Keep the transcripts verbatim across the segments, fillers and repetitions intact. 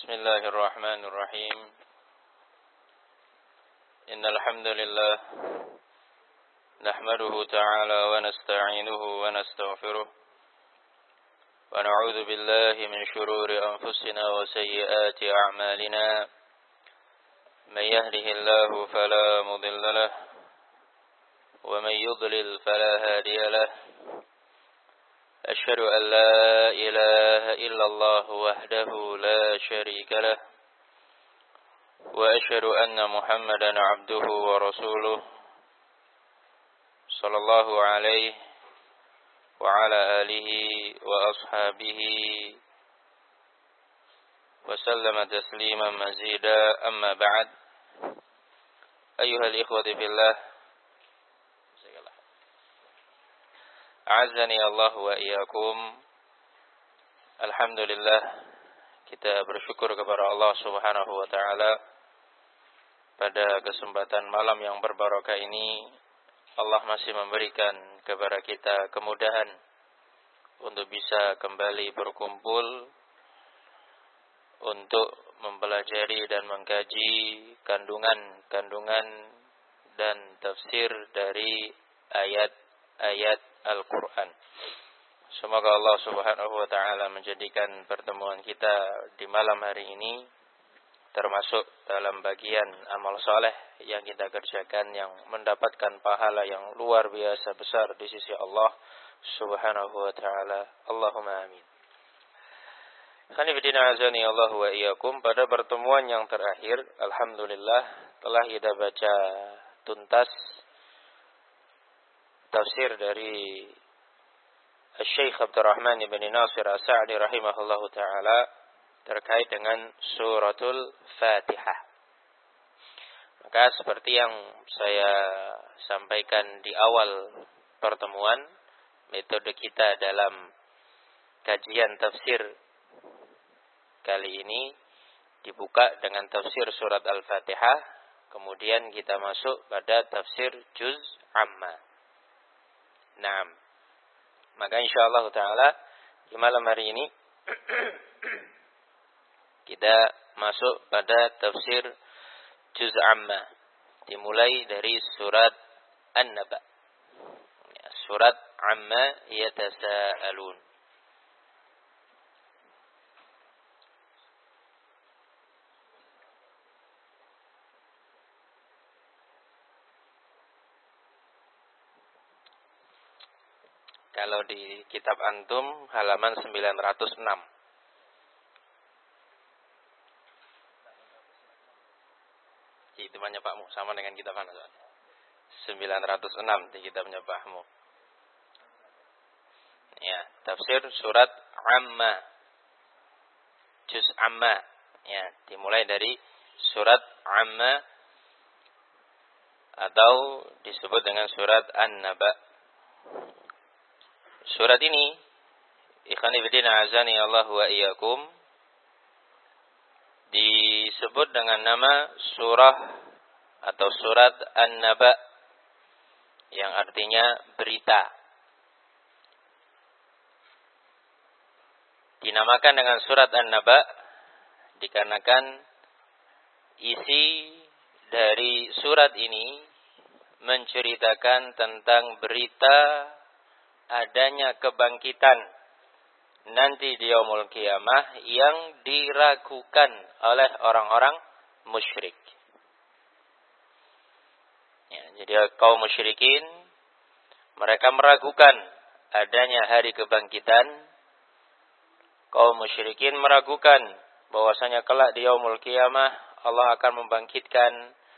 بسم الله الرحمن الرحيم إن الحمد لله نحمده تعالى ونستعينه ونستغفره ونعوذ بالله من شرور أنفسنا وسيئات أعمالنا من يهده الله فلا مضل له ومن يضلل فلا هادي له أشهد أن لا إله إلا الله وحده لا شريك له وأشهد أن محمدا عبده ورسوله صلى الله عليه وعلى آله وأصحابه وسلم تسليما مزيدا أما بعد أيها الإخوة في الله A'azzani Allah wa iyyakum. Alhamdulillah, kita bersyukur kepada Allah Subhanahu wa taala pada kesempatan malam yang berbarakah ini. Allah masih memberikan kepada kita kemudahan untuk bisa kembali berkumpul untuk mempelajari dan mengkaji kandungan-kandungan dan tafsir dari ayat-ayat Al-Quran. Semoga Allah Subhanahu wa ta'ala menjadikan pertemuan kita di malam hari ini termasuk dalam bagian amal soleh yang kita kerjakan, yang mendapatkan pahala yang luar biasa besar di sisi Allah Subhanahu wa ta'ala. Allahumma amin. Khanifidina azani Allah wa iyyakum. Pada pertemuan yang terakhir, alhamdulillah telah kita baca tuntas tafsir dari Syekh Abdurrahman bin Nasir As-Sa'di rahimahullahu ta'ala terkait dengan suratul Fatihah. Maka seperti yang saya sampaikan di awal pertemuan, metode kita dalam kajian tafsir kali ini dibuka dengan tafsir surat Al-Fatihah, kemudian kita masuk pada tafsir juz amma. Naam. Maka insyaallah taala di malam hari ini kita masuk pada tafsir juz amma, dimulai dari surat An-Naba. Surat amma yatasaalun. Kalau di kitab antum halaman sembilan ratus enam. Itu temannya Pakmu, sama dengan kitab mana? sembilan ratus enam di kitabnya Pakmu. Ya, tafsir surat Amma. Juz Amma. Ya, dimulai dari surat Amma atau disebut dengan surat An-Naba. Surat ini, ikhwan fillah azani Allah wa iyyakum, disebut dengan nama surah atau surat An-Naba yang artinya berita. Dinamakan dengan surat An-Naba dikarenakan isi dari surat ini menceritakan tentang berita adanya kebangkitan nanti di yaumul qiyamah yang diragukan oleh orang-orang musyrik. Ya, jadi kaum musyrikin mereka meragukan adanya hari kebangkitan. Kaum musyrikin meragukan bahwasanya kelak di yaumul qiyamah Allah akan membangkitkan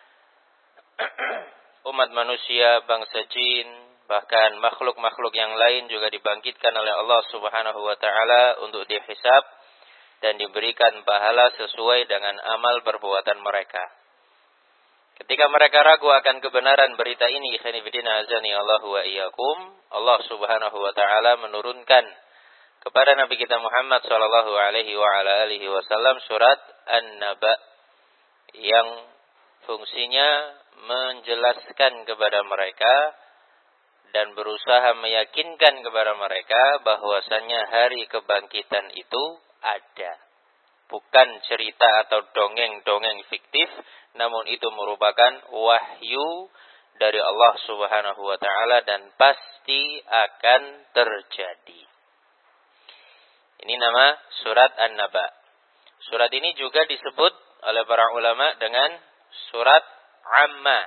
umat manusia, bangsa jin, bahkan makhluk-makhluk yang lain juga dibangkitkan oleh Allah Subhanahu wa ta'ala untuk dihisab dan diberikan pahala sesuai dengan amal perbuatan mereka. Ketika mereka ragu akan kebenaran berita ini, khanifidina azani Allah wa iyyakum, Allah Subhanahu wa ta'ala menurunkan kepada Nabi kita Muhammad sallallahu alaihi wa ala alihi wasallam surat An-Naba yang fungsinya menjelaskan kepada mereka dan berusaha meyakinkan kepada mereka bahwasannya hari kebangkitan itu ada. bukan cerita atau dongeng-dongeng fiktif, namun itu merupakan wahyu dari Allah Subhanahu wa taala dan pasti akan terjadi. Ini nama surat An-Naba. Surat ini juga disebut oleh para ulama dengan surat Amma.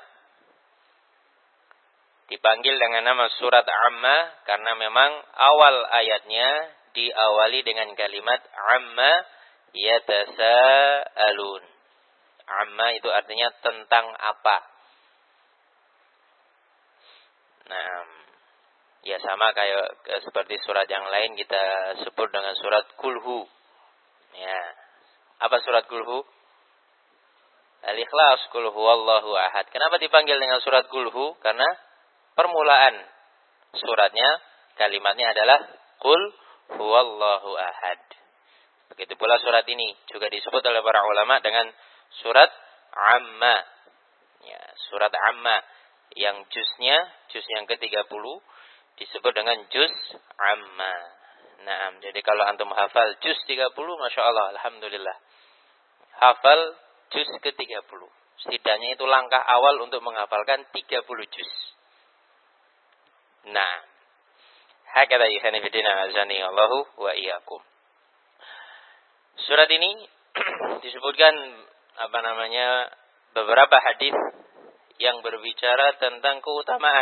Dipanggil dengan nama surat Amma karena memang awal ayatnya diawali dengan kalimat Amma yatasaalun. Amma itu artinya tentang apa. Nah, ya sama kayak seperti surat yang lain kita sebut dengan surat Kulhu. Ya. Apa surat Kulhu? Al-Ikhlas, Qul huwallahu ahad. Kenapa dipanggil dengan surat Kulhu? Karena permulaan suratnya, kalimatnya adalah Qul huwallahu ahad. Begitu pula surat ini juga disebut oleh para ulama dengan surat Amma. Ya, surat Amma yang juznya, juz yang ke tiga puluh disebut dengan juz Amma. Nah, jadi kalau antum hafal juz tiga puluh, Masya Allah, Alhamdulillah. Hafal juz ke tiga puluh. Setidaknya itu langkah awal untuk menghafalkan tiga puluh juz. Nah, hakadha ikhwani fillah azani Allahu wa iyyakum. Surat ini disebutkan apa namanya beberapa hadis yang berbicara tentang keutamaan.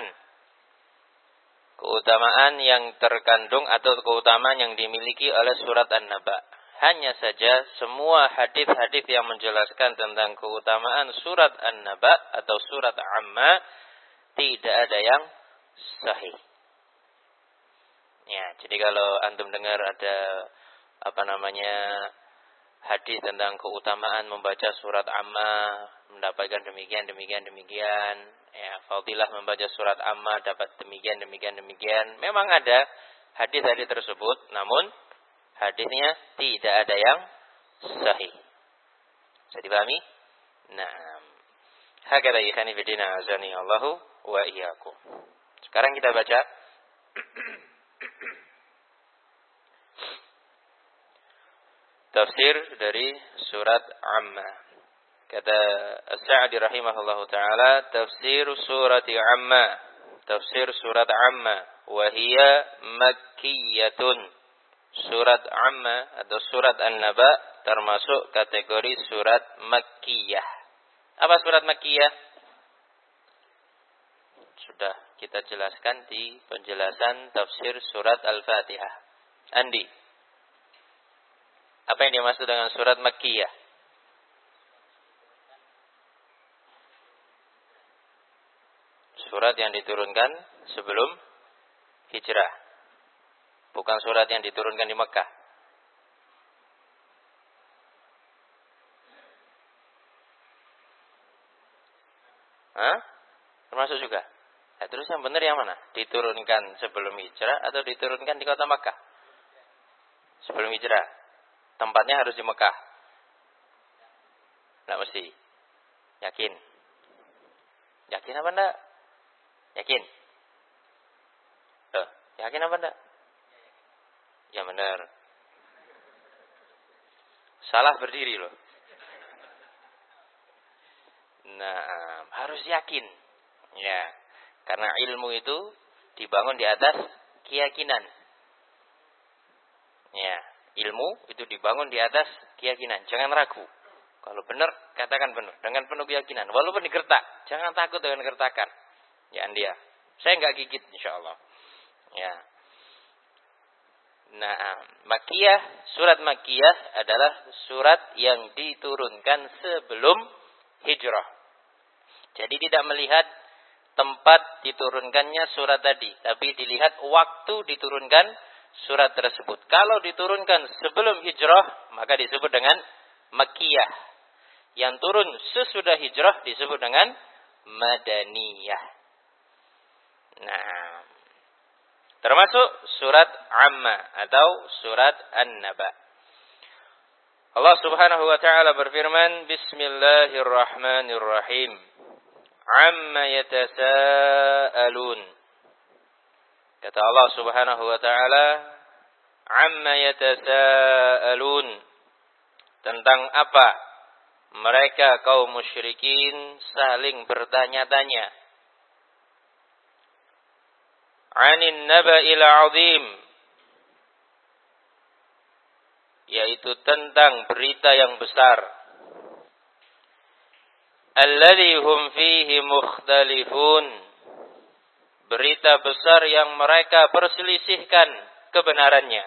Keutamaan yang terkandung atau keutamaan yang dimiliki oleh surat An-Naba. Hanya saja semua hadis-hadis yang menjelaskan tentang keutamaan surat An-Naba atau surat Amma tidak ada yang sahih. Ya, jadi kalau antum dengar ada apa namanya hadis tentang keutamaan membaca surat Amma, mendapatkan demikian, demikian, demikian. Ya, fadilah membaca surat Amma dapat demikian, demikian, demikian. Memang ada hadis-hadis tersebut, namun hadisnya tidak ada yang sahih. Bisa dipahami? Nah, hakadha ikhwani fillah azani Allahu wa iyyakum. Sekarang kita baca tafsir dari surat Amma. Kata As-Sa'di rahimahullahu ta'ala, tafsir surat Amma. Tafsir surat Amma. Wahia makkiyatun. Surat Amma atau surat An-Naba termasuk kategori surat makkiyah. Apa surat makkiyah? Sudah kita jelaskan di penjelasan tafsir surat Al-Fatihah. Andi, apa yang dimaksud dengan surat Makkiyah? Surat yang diturunkan sebelum hijrah. Bukan surat yang diturunkan di Mekah. Hah? Termasuk juga. Nah, terus yang benar yang mana? Diturunkan sebelum hijrah atau diturunkan di kota Mekah? Sebelum hijrah. Tempatnya harus di Mekah. Tidak mesti. Yakin? Yakin apa enggak? Yakin? Tuh, yakin apa enggak? Ya benar. Salah berdiri loh. Nah, harus yakin. Ya, karena ilmu itu dibangun di atas keyakinan. Ya. Ilmu itu dibangun di atas keyakinan. Jangan ragu. Kalau benar, katakan benar. Dengan penuh keyakinan. Walaupun digertak. Jangan takut dengan gertakan. Ya, dia. Saya enggak gigit, insyaAllah. Ya. Nah, Makkiyah, surat Makkiyah adalah surat yang diturunkan sebelum hijrah. Jadi tidak melihat tempat diturunkannya surat tadi. Tapi dilihat waktu diturunkan surat tersebut. Kalau diturunkan sebelum hijrah, maka disebut dengan Makkiyah. Yang turun sesudah hijrah disebut dengan Madaniyah. Nah, termasuk surat Amma atau surat An-Naba. Allah Subhanahu wa taala berfirman, Bismillahirrahmanirrahim. Amma yatasaalun. Kata Allah Subhanahu wa taala, "Amma yatasaalun." tentang apa mereka kaum musyrikin saling bertanya-tanya. Anin naba'il 'azim, yaitu tentang berita yang besar. Alladzi hum fihi mukhtalifun, berita besar yang mereka perselisihkan kebenarannya.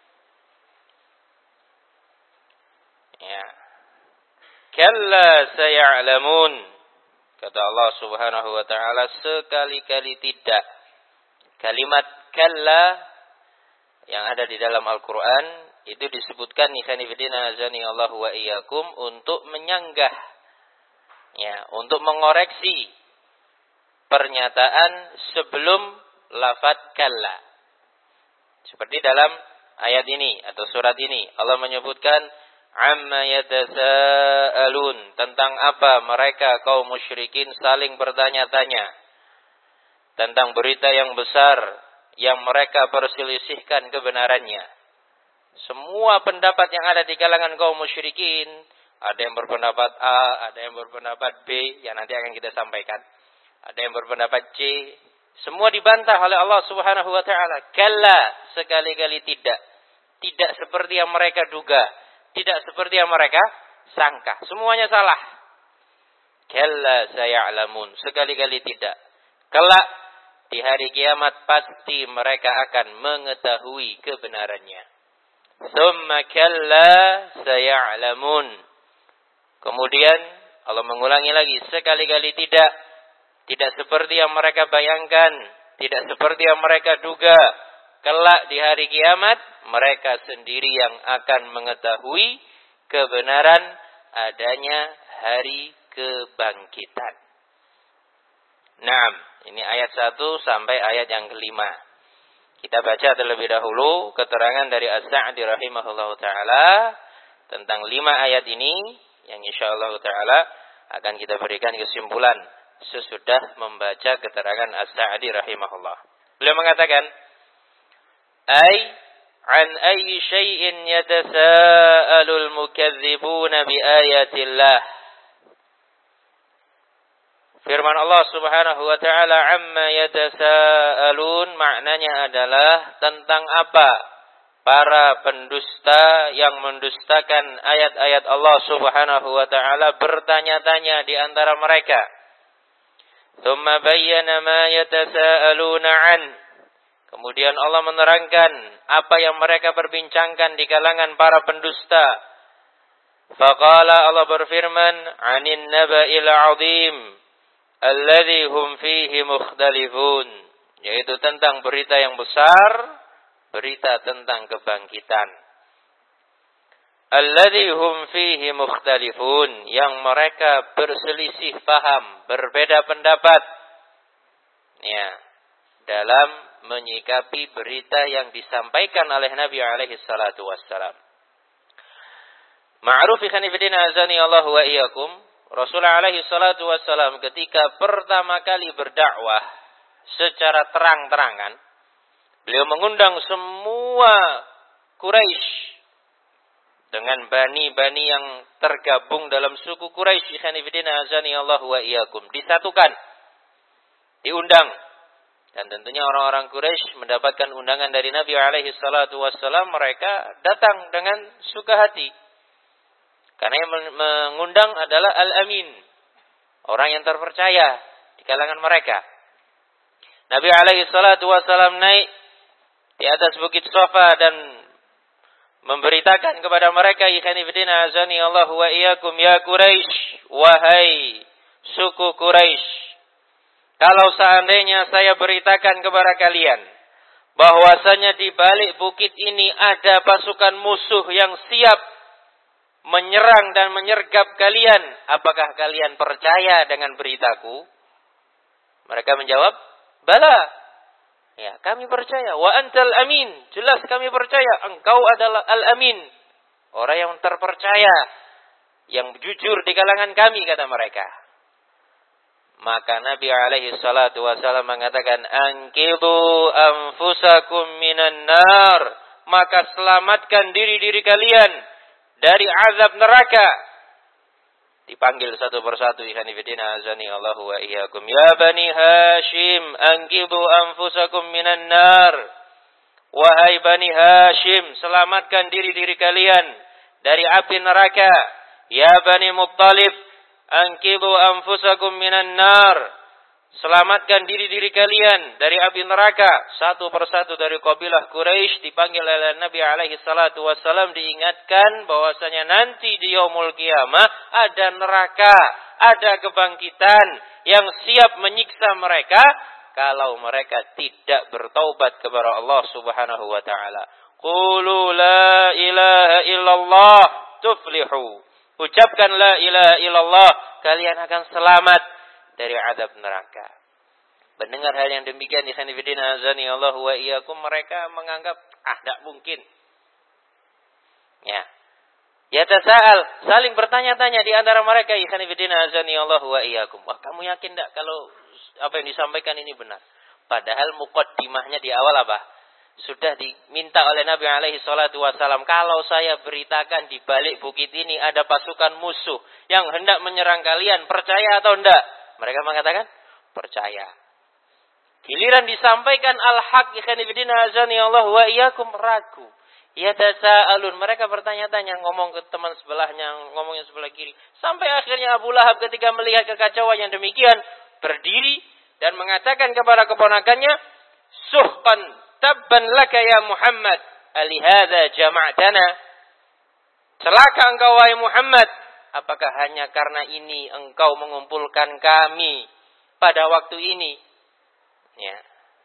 Ya. Kalla saya'lamun, kata Allah Subhanahu wa taala, sekali-kali tidak. Kalimat kalla yang ada di dalam Al-Qur'an itu disebutkan ikhwani fillah azani Allah wa iyyakum untuk menyanggah, ya, untuk mengoreksi pernyataan sebelum lafaz kalla. Seperti dalam ayat ini atau surat ini Allah menyebutkan amma yatasaalun, tentang apa mereka kaum musyrikin saling bertanya-tanya. Tentang berita yang besar yang mereka perselisihkan kebenarannya. Semua pendapat yang ada di kalangan kaum musyrikin, ada yang berpendapat A, ada yang berpendapat B, yang nanti akan kita sampaikan. Ada yang berpendapat C, semua dibantah oleh Allah Subhanahu wa taala. Kalla, sekali-kali tidak. Tidak seperti yang mereka duga, tidak seperti yang mereka sangka. Semuanya salah. Kalla saya'lamun, sekali-kali tidak. Kelak di hari kiamat pasti mereka akan mengetahui kebenarannya. Tsumma kalla saya'lamun. Kemudian Allah mengulangi lagi, sekali-kali tidak. Tidak seperti yang mereka bayangkan, tidak seperti yang mereka duga. Kelak di hari kiamat mereka sendiri yang akan mengetahui kebenaran adanya hari kebangkitan. Naam, ini ayat satu sampai ayat yang kelima. Kita baca terlebih dahulu keterangan dari Az-Sa'di rahimahullah ta'ala tentang lima ayat ini, yang insyaallah ta'ala akan kita berikan kesimpulan sesudah membaca keterangan Az-Sa'di rahimahullah. Beliau mengatakan, ay an ayyi syai'in yatasaalul mukadzibuna bi ayatillah. Firman Allah Subhanahu wa taala, amma yatasaalun, maknanya adalah tentang apa para pendusta yang mendustakan ayat-ayat Allah Subhanahu wa taala bertanya-tanya di antara mereka. Tsumma bayyana ma yatasaaluna an. Kemudian Allah menerangkan apa yang mereka perbincangkan di kalangan para pendusta. Faqala, Allah berfirman, anin naba'il 'azim alladzi hum fihi mukhtalifun, yaitu tentang berita yang besar, berita tentang kebangkitan. Alladzi hum fihi mukhtalifun, yang mereka berselisih paham, berbeda pendapat, ya, dalam menyikapi berita yang disampaikan oleh Nabi alaihi salatu wassalam. Ma'ruf ikhwan fillah azani Allah wa iyyakum, Rasulullah alaihi salatu wassalam ketika pertama kali berdakwah secara terang-terangan, beliau mengundang semua Quraisy dengan bani-bani yang tergabung dalam suku Quraisy, ikhwan fillah azani Allah wa iyyakum, disatukan, diundang. Dan tentunya orang-orang Quraisy mendapatkan undangan dari Nabi alaihi salatu wassalam, mereka datang dengan suka hati. Karena yang mengundang adalah Al-Amin, orang yang terpercaya di kalangan mereka. Nabi alaihi salatu wassalam naik di atas bukit Safa dan memberitakan kepada mereka, ikhwan fillah azani Allah wa iyyakum, ya Quraisy, wahai suku Quraisy, kalau seandainya saya beritakan kepada kalian bahwasanya di balik bukit ini ada pasukan musuh yang siap menyerang dan menyergap kalian, apakah kalian percaya dengan beritaku? Mereka menjawab, bala. Ya, kami percaya. Wa antal amin. Jelas kami percaya. Engkau adalah al-amin, orang yang terpercaya, yang jujur di kalangan kami, kata mereka. Maka Nabi alaihi salatu wasallam mengatakan, anqidhu anfusakum minan nar, maka selamatkan diri-diri kalian dari azab neraka. Dipanggil satu persatu, ikhwan fillah azani Allahu wa iyyakum. Ya Bani Hashim, anqidhu anfusakum minan nar. Wahai Bani Hashim, selamatkan diri-diri kalian dari api neraka. Ya Bani Muttalib, anqidhu anfusakum minan nar. Selamatkan diri-diri kalian dari api neraka. Satu persatu dari kabilah Quraisy dipanggil oleh Nabi alaihi salatu wassalam, diingatkan bahwasanya nanti di yaumul qiyamah ada neraka, ada kebangkitan yang siap menyiksa mereka kalau mereka tidak bertaubat kepada Allah Subhanahu wa taala. Qulu la ilaha illallah tuflihu. Ucapkan la ilaha illallah, kalian akan selamat dari azab neraka. Mendengar hal yang demikian, ikhwan fillah azani Allah wa iyyakum, mereka menganggap ah tidak mungkin. Ya. Ya tasa'al, saling bertanya-tanya di antara mereka, ikhwan fillah azani Allah wa iyyakum. Wah, kamu yakin tidak kalau apa yang disampaikan ini benar? Padahal muqaddimahnya di awal apa? Sudah diminta oleh Nabi alaihi salatu wasallam, kalau saya beritakan di balik bukit ini ada pasukan musuh yang hendak menyerang kalian, percaya atau tidak? Mereka mengatakan percaya. Giliran disampaikan al-haq, ikhwan fillah azani Allah wa iyyakum, ragu. Ya tasa'alun, mereka bertanya-tanya, ngomong ke teman sebelahnya, ngomong yang sebelah kiri. Sampai akhirnya Abu Lahab ketika melihat kekacauan yang demikian, berdiri dan mengatakan kepada keponakannya, suhqan tabban laka ya Muhammad, alihadza jama'tana. Celaka engkau wahai Muhammad, apakah hanya karena ini engkau mengumpulkan kami pada waktu ini? Ya.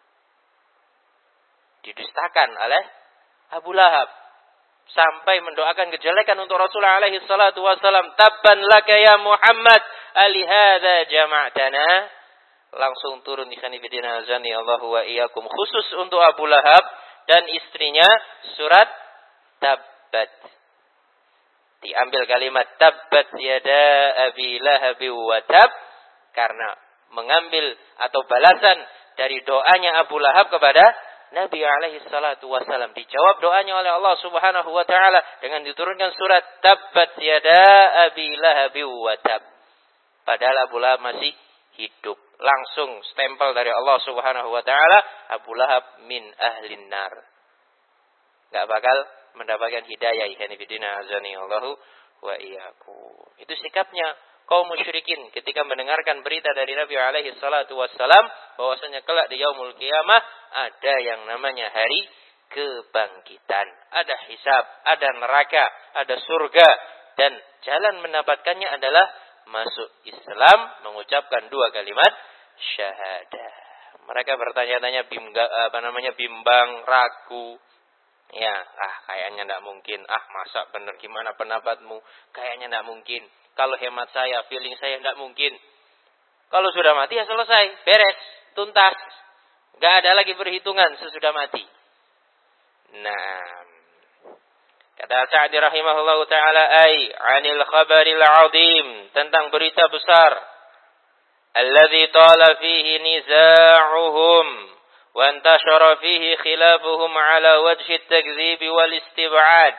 Didustakan oleh Abu Lahab sampai mendoakan kejelekan untuk Rasulullah alaihi salatu wasallam. Tabban laka ya Muhammad, alihadza jama'tana. Langsung turun ikhwan fillah azani Allahu wa iyyakum, khusus untuk Abu Lahab dan istrinya, surat Tabbat. Diambil kalimat tabbat yada abi lahabi wa tab karena mengambil atau balasan dari doanya Abu Lahab kepada Nabi alaihi salatu wasallam. Dijawab doanya oleh Allah Subhanahu wa taala dengan diturunkan surat tabbat yada abi lahabi wa tab. Padahal Abu Lahab masih hidup. Langsung stempel dari Allah Subhanahu wa taala, Abu Lahab min ahlin nar. Enggak bakal mendapatkan hidayah, ikhwan fillah azani Allahu wa iyyakum. Itu sikapnya kaum musyrikin ketika mendengarkan berita dari Nabi alaihi salatu wassalam bahwasanya kelak di yaumul qiyamah ada yang namanya hari kebangkitan, ada hisab, ada neraka, ada surga, dan jalan mendapatkannya adalah masuk Islam, mengucapkan dua kalimat syahadah. Mereka bertanya-tanya, apa namanya, bimbang, ragu. Ya, ah kayaknya tidak mungkin. Ah masa benar, gimana pendapatmu? Kayaknya tidak mungkin. Kalau hemat saya, feeling saya tidak mungkin. Kalau sudah mati ya selesai, beres, tuntas. Gak ada lagi perhitungan sesudah mati. Nah, kata Sa'di rahimahullahu ta'ala, ay anil khabaril azim, tentang berita besar. Alladhi tala fihi niza'uhum وانتشر فيه خلافهم على وجه التكذيب والاستبعاد.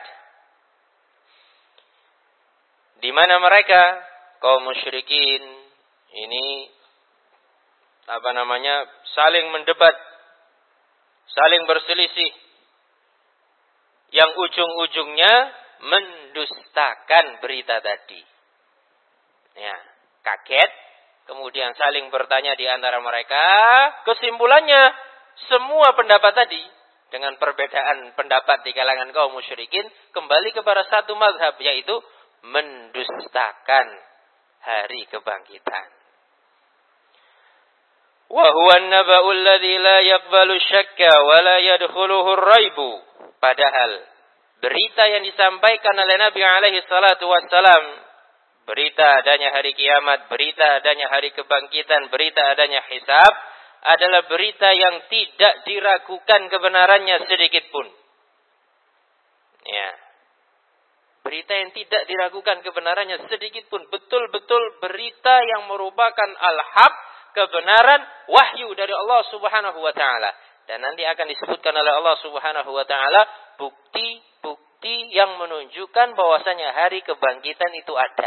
Di mana mereka kaum musyrikin ini apa namanya saling mendebat, saling berselisih, yang ujung-ujungnya mendustakan berita tadi. Ya, kaget, kemudian saling bertanya di antara mereka, kesimpulannya semua pendapat tadi dengan perbedaan pendapat di kalangan kaum musyrikin kembali kepada satu mazhab, yaitu mendustakan hari kebangkitan. Wa huwa an-naba'u alladhi la yaqbalu syakka wa la yadkhuluhu ar-raibu. Padahal berita yang disampaikan oleh Nabi alaihi salatu wassalam, berita adanya hari kiamat, berita adanya hari kebangkitan, berita adanya hisab, adalah berita yang tidak diragukan kebenarannya sedikit pun. Ya. Berita yang tidak diragukan kebenarannya sedikit pun. Betul-betul berita yang merupakan al-haq, kebenaran, wahyu dari Allah Subhanahu wa ta'ala. Dan nanti akan disebutkan oleh Allah Subhanahu wa ta'ala bukti-bukti bukti yang menunjukkan bahwasanya hari kebangkitan itu ada.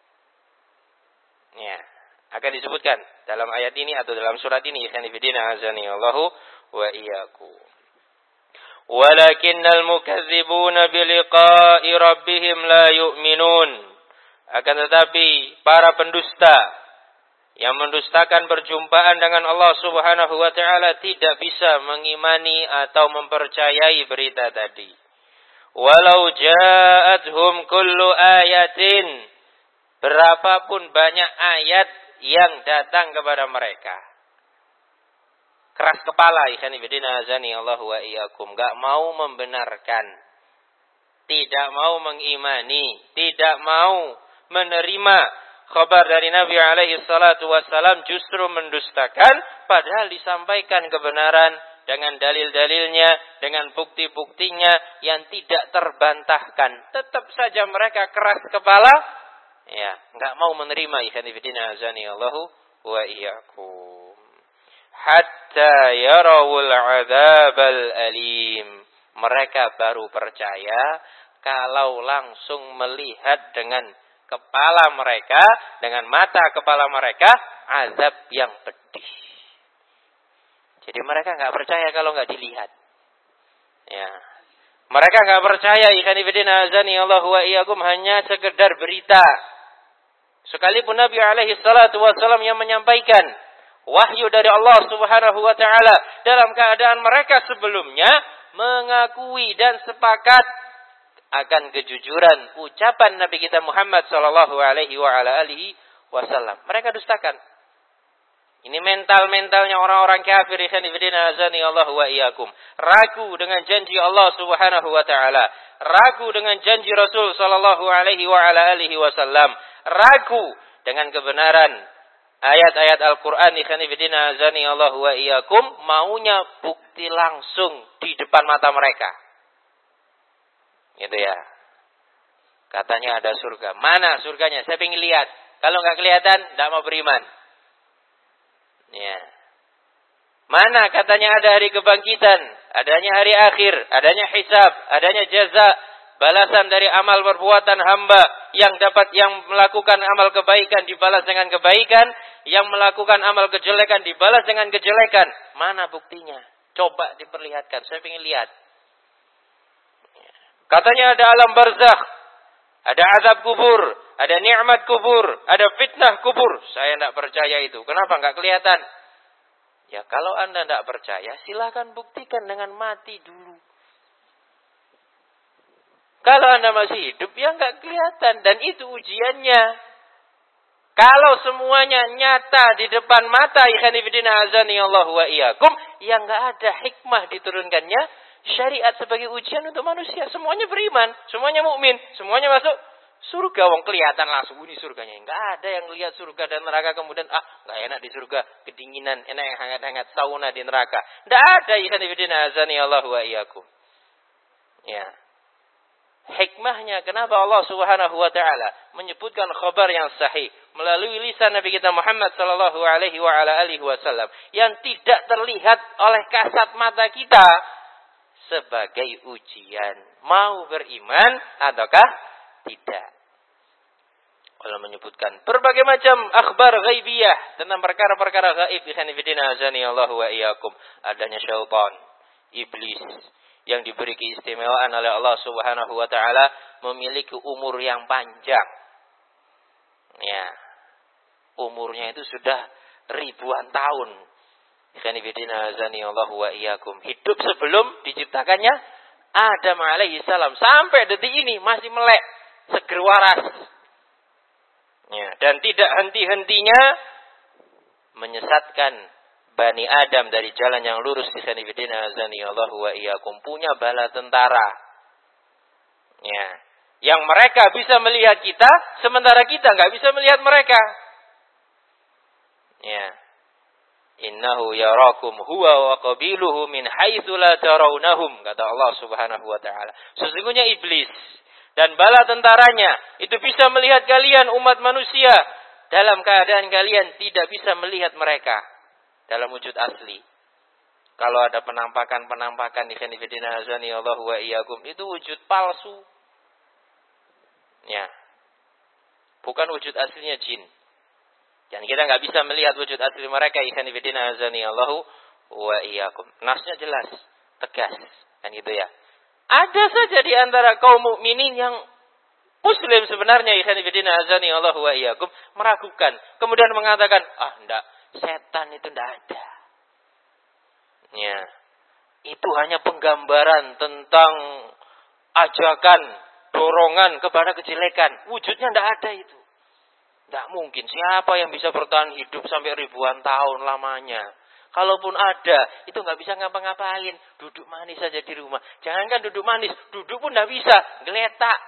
Ya, akan disebutkan dalam ayat ini atau dalam surat ini. Ikhwani fillah azani Allahu wa iyyakum. Walakinnal mukazzibuna biliqa'i rabbihim la yu'minun. Akan tetapi para pendusta yang mendustakan perjumpaan dengan Allah Subhanahu wa taala tidak bisa mengimani atau mempercayai berita tadi. Walau ja'atuhum kullu ayatin, berapapun banyak ayat yang datang kepada mereka. Keras kepala, ikhwan fillah azani Allah wa iyyakum, enggak mau membenarkan, tidak mau mengimani, tidak mau menerima kabar dari Nabi alaihi salatu wassalam, justru mendustakan, padahal disampaikan kebenaran dengan dalil-dalilnya, dengan bukti-buktinya yang tidak terbantahkan. Tetap saja mereka keras kepala, ya, enggak mau menerima. Ikhwan fillah azani Allahu wa iyyakum. Hatta yarawul adzabal alim. Mereka baru percaya kalau langsung melihat dengan kepala mereka, dengan mata kepala mereka, azab yang pedih. Jadi mereka enggak percaya kalau enggak dilihat. Ya. Mereka enggak percaya, ikhwan fillah azani Allahu wa iyyakum, hanya sekedar berita. Sekalipun Nabi alaihi salatu wasallam yang menyampaikan wahyu dari Allah Subhanahu wa taala, dalam keadaan mereka sebelumnya mengakui dan sepakat akan kejujuran ucapan Nabi kita Muhammad sallallahu alaihi wa ala alihi wasallam. Mereka dustakan. Ini mental-mentalnya orang-orang kafir, ikhwan fillah azani Allah wa iyyakum. Ragu dengan janji Allah Subhanahu wa taala, ragu dengan janji Rasul sallallahu alaihi wa ala alihi wasallam, ragu dengan kebenaran ayat-ayat Al-Qur'an, ikhwan fillah azani Allah wa iyyakum, maunya bukti langsung di depan mata mereka. Gitu ya. Katanya ada surga. Mana surganya? Saya ingin lihat. Kalau enggak kelihatan, enggak mau beriman. Ya. Mana katanya ada hari kebangkitan, adanya hari akhir, adanya hisab, adanya jaza, balasan dari amal perbuatan hamba, yang dapat yang melakukan amal kebaikan dibalas dengan kebaikan, yang melakukan amal kejelekan dibalas dengan kejelekan. Mana buktinya? Coba diperlihatkan. Saya ingin lihat. Katanya ada alam barzakh, ada azab kubur, ada nikmat kubur, ada fitnah kubur. Saya tidak percaya itu. Kenapa enggak kelihatan? Ya kalau Anda tidak percaya, silakan buktikan dengan mati dulu. Kalau Anda masih hidup, ya enggak kelihatan. Dan itu ujiannya. Kalau semuanya nyata di depan mata, ikhwan fillah azani Allah wa iyyakum, ya enggak ada hikmah diturunkannya syariat sebagai ujian untuk manusia. Semuanya beriman, semuanya mukmin, semuanya masuk surga. Wong kelihatan langsung ini surganya. Enggak ada yang lihat surga dan neraka kemudian ah enggak enak di surga, kedinginan, enak yang hangat-hangat, sauna di neraka. Enggak ada, ikhwan fillah azani Allah wa iyyakum. Ya. Hikmahnya kenapa Allah Subhanahu wa taala menyebutkan khabar yang sahih melalui lisan Nabi kita Muhammad sallallahu alaihi wa ala alihi wasallam yang tidak terlihat oleh kasat mata kita, sebagai ujian, mau beriman ataukah tidak. Allah menyebutkan berbagai macam akhbar ghaibiyah tentang perkara-perkara gaib, ikhwan fillah azani Allah wa iyyakum. Adanya syaitan, iblis yang diberi keistimewaan oleh Allah Subhanahu wa taala, memiliki umur yang panjang. Ya. Umurnya itu sudah ribuan tahun. Ikhwan fillah azani Allah wa iyyakum. Hidup sebelum diciptakannya Adam alaihi salam sampai detik ini masih melek, seger waras. Ya, dan tidak henti-hentinya menyesatkan Bani Adam dari jalan yang lurus. Ikhwan fillah azani Allah wa iyyakum. Punya bala tentara. Ya, yang mereka bisa melihat kita sementara kita enggak bisa melihat mereka. Ya. Innahu yarakum huwa wa qabiluhu min haitsu la tarawnahum, kata Allah Subhanahu wa taala. Sesungguhnya iblis dan bala tentaranya itu bisa melihat kalian umat manusia dalam keadaan kalian tidak bisa melihat mereka dalam wujud asli. kalau ada penampakan-penampakan ikhwan fillah azani Allah wa iyyakum itu wujud palsu. Ya. Bukan wujud aslinya jin. Dan kita nggak bisa melihat wujud asli mereka ikhwan fillah azani Allah wa iyyakum. Nasnya jelas, tegas, kan gitu ya. Ada saja di antara kaum mukminin yang muslim sebenarnya ikhwan fillah azani Allah wa iyyakum meragukan, kemudian mengatakan, "Ah, enggak, setan itu enggak ada." Ya. Itu hanya penggambaran tentang ajakan, dorongan kepada kejelekan. Wujudnya enggak ada itu. Enggak mungkin. Siapa yang bisa bertahan hidup sampai ribuan tahun lamanya? Kalaupun ada, itu nggak bisa ngapa-ngapain. Duduk manis saja di rumah. Jangankan duduk manis, duduk pun nggak bisa. Geletak.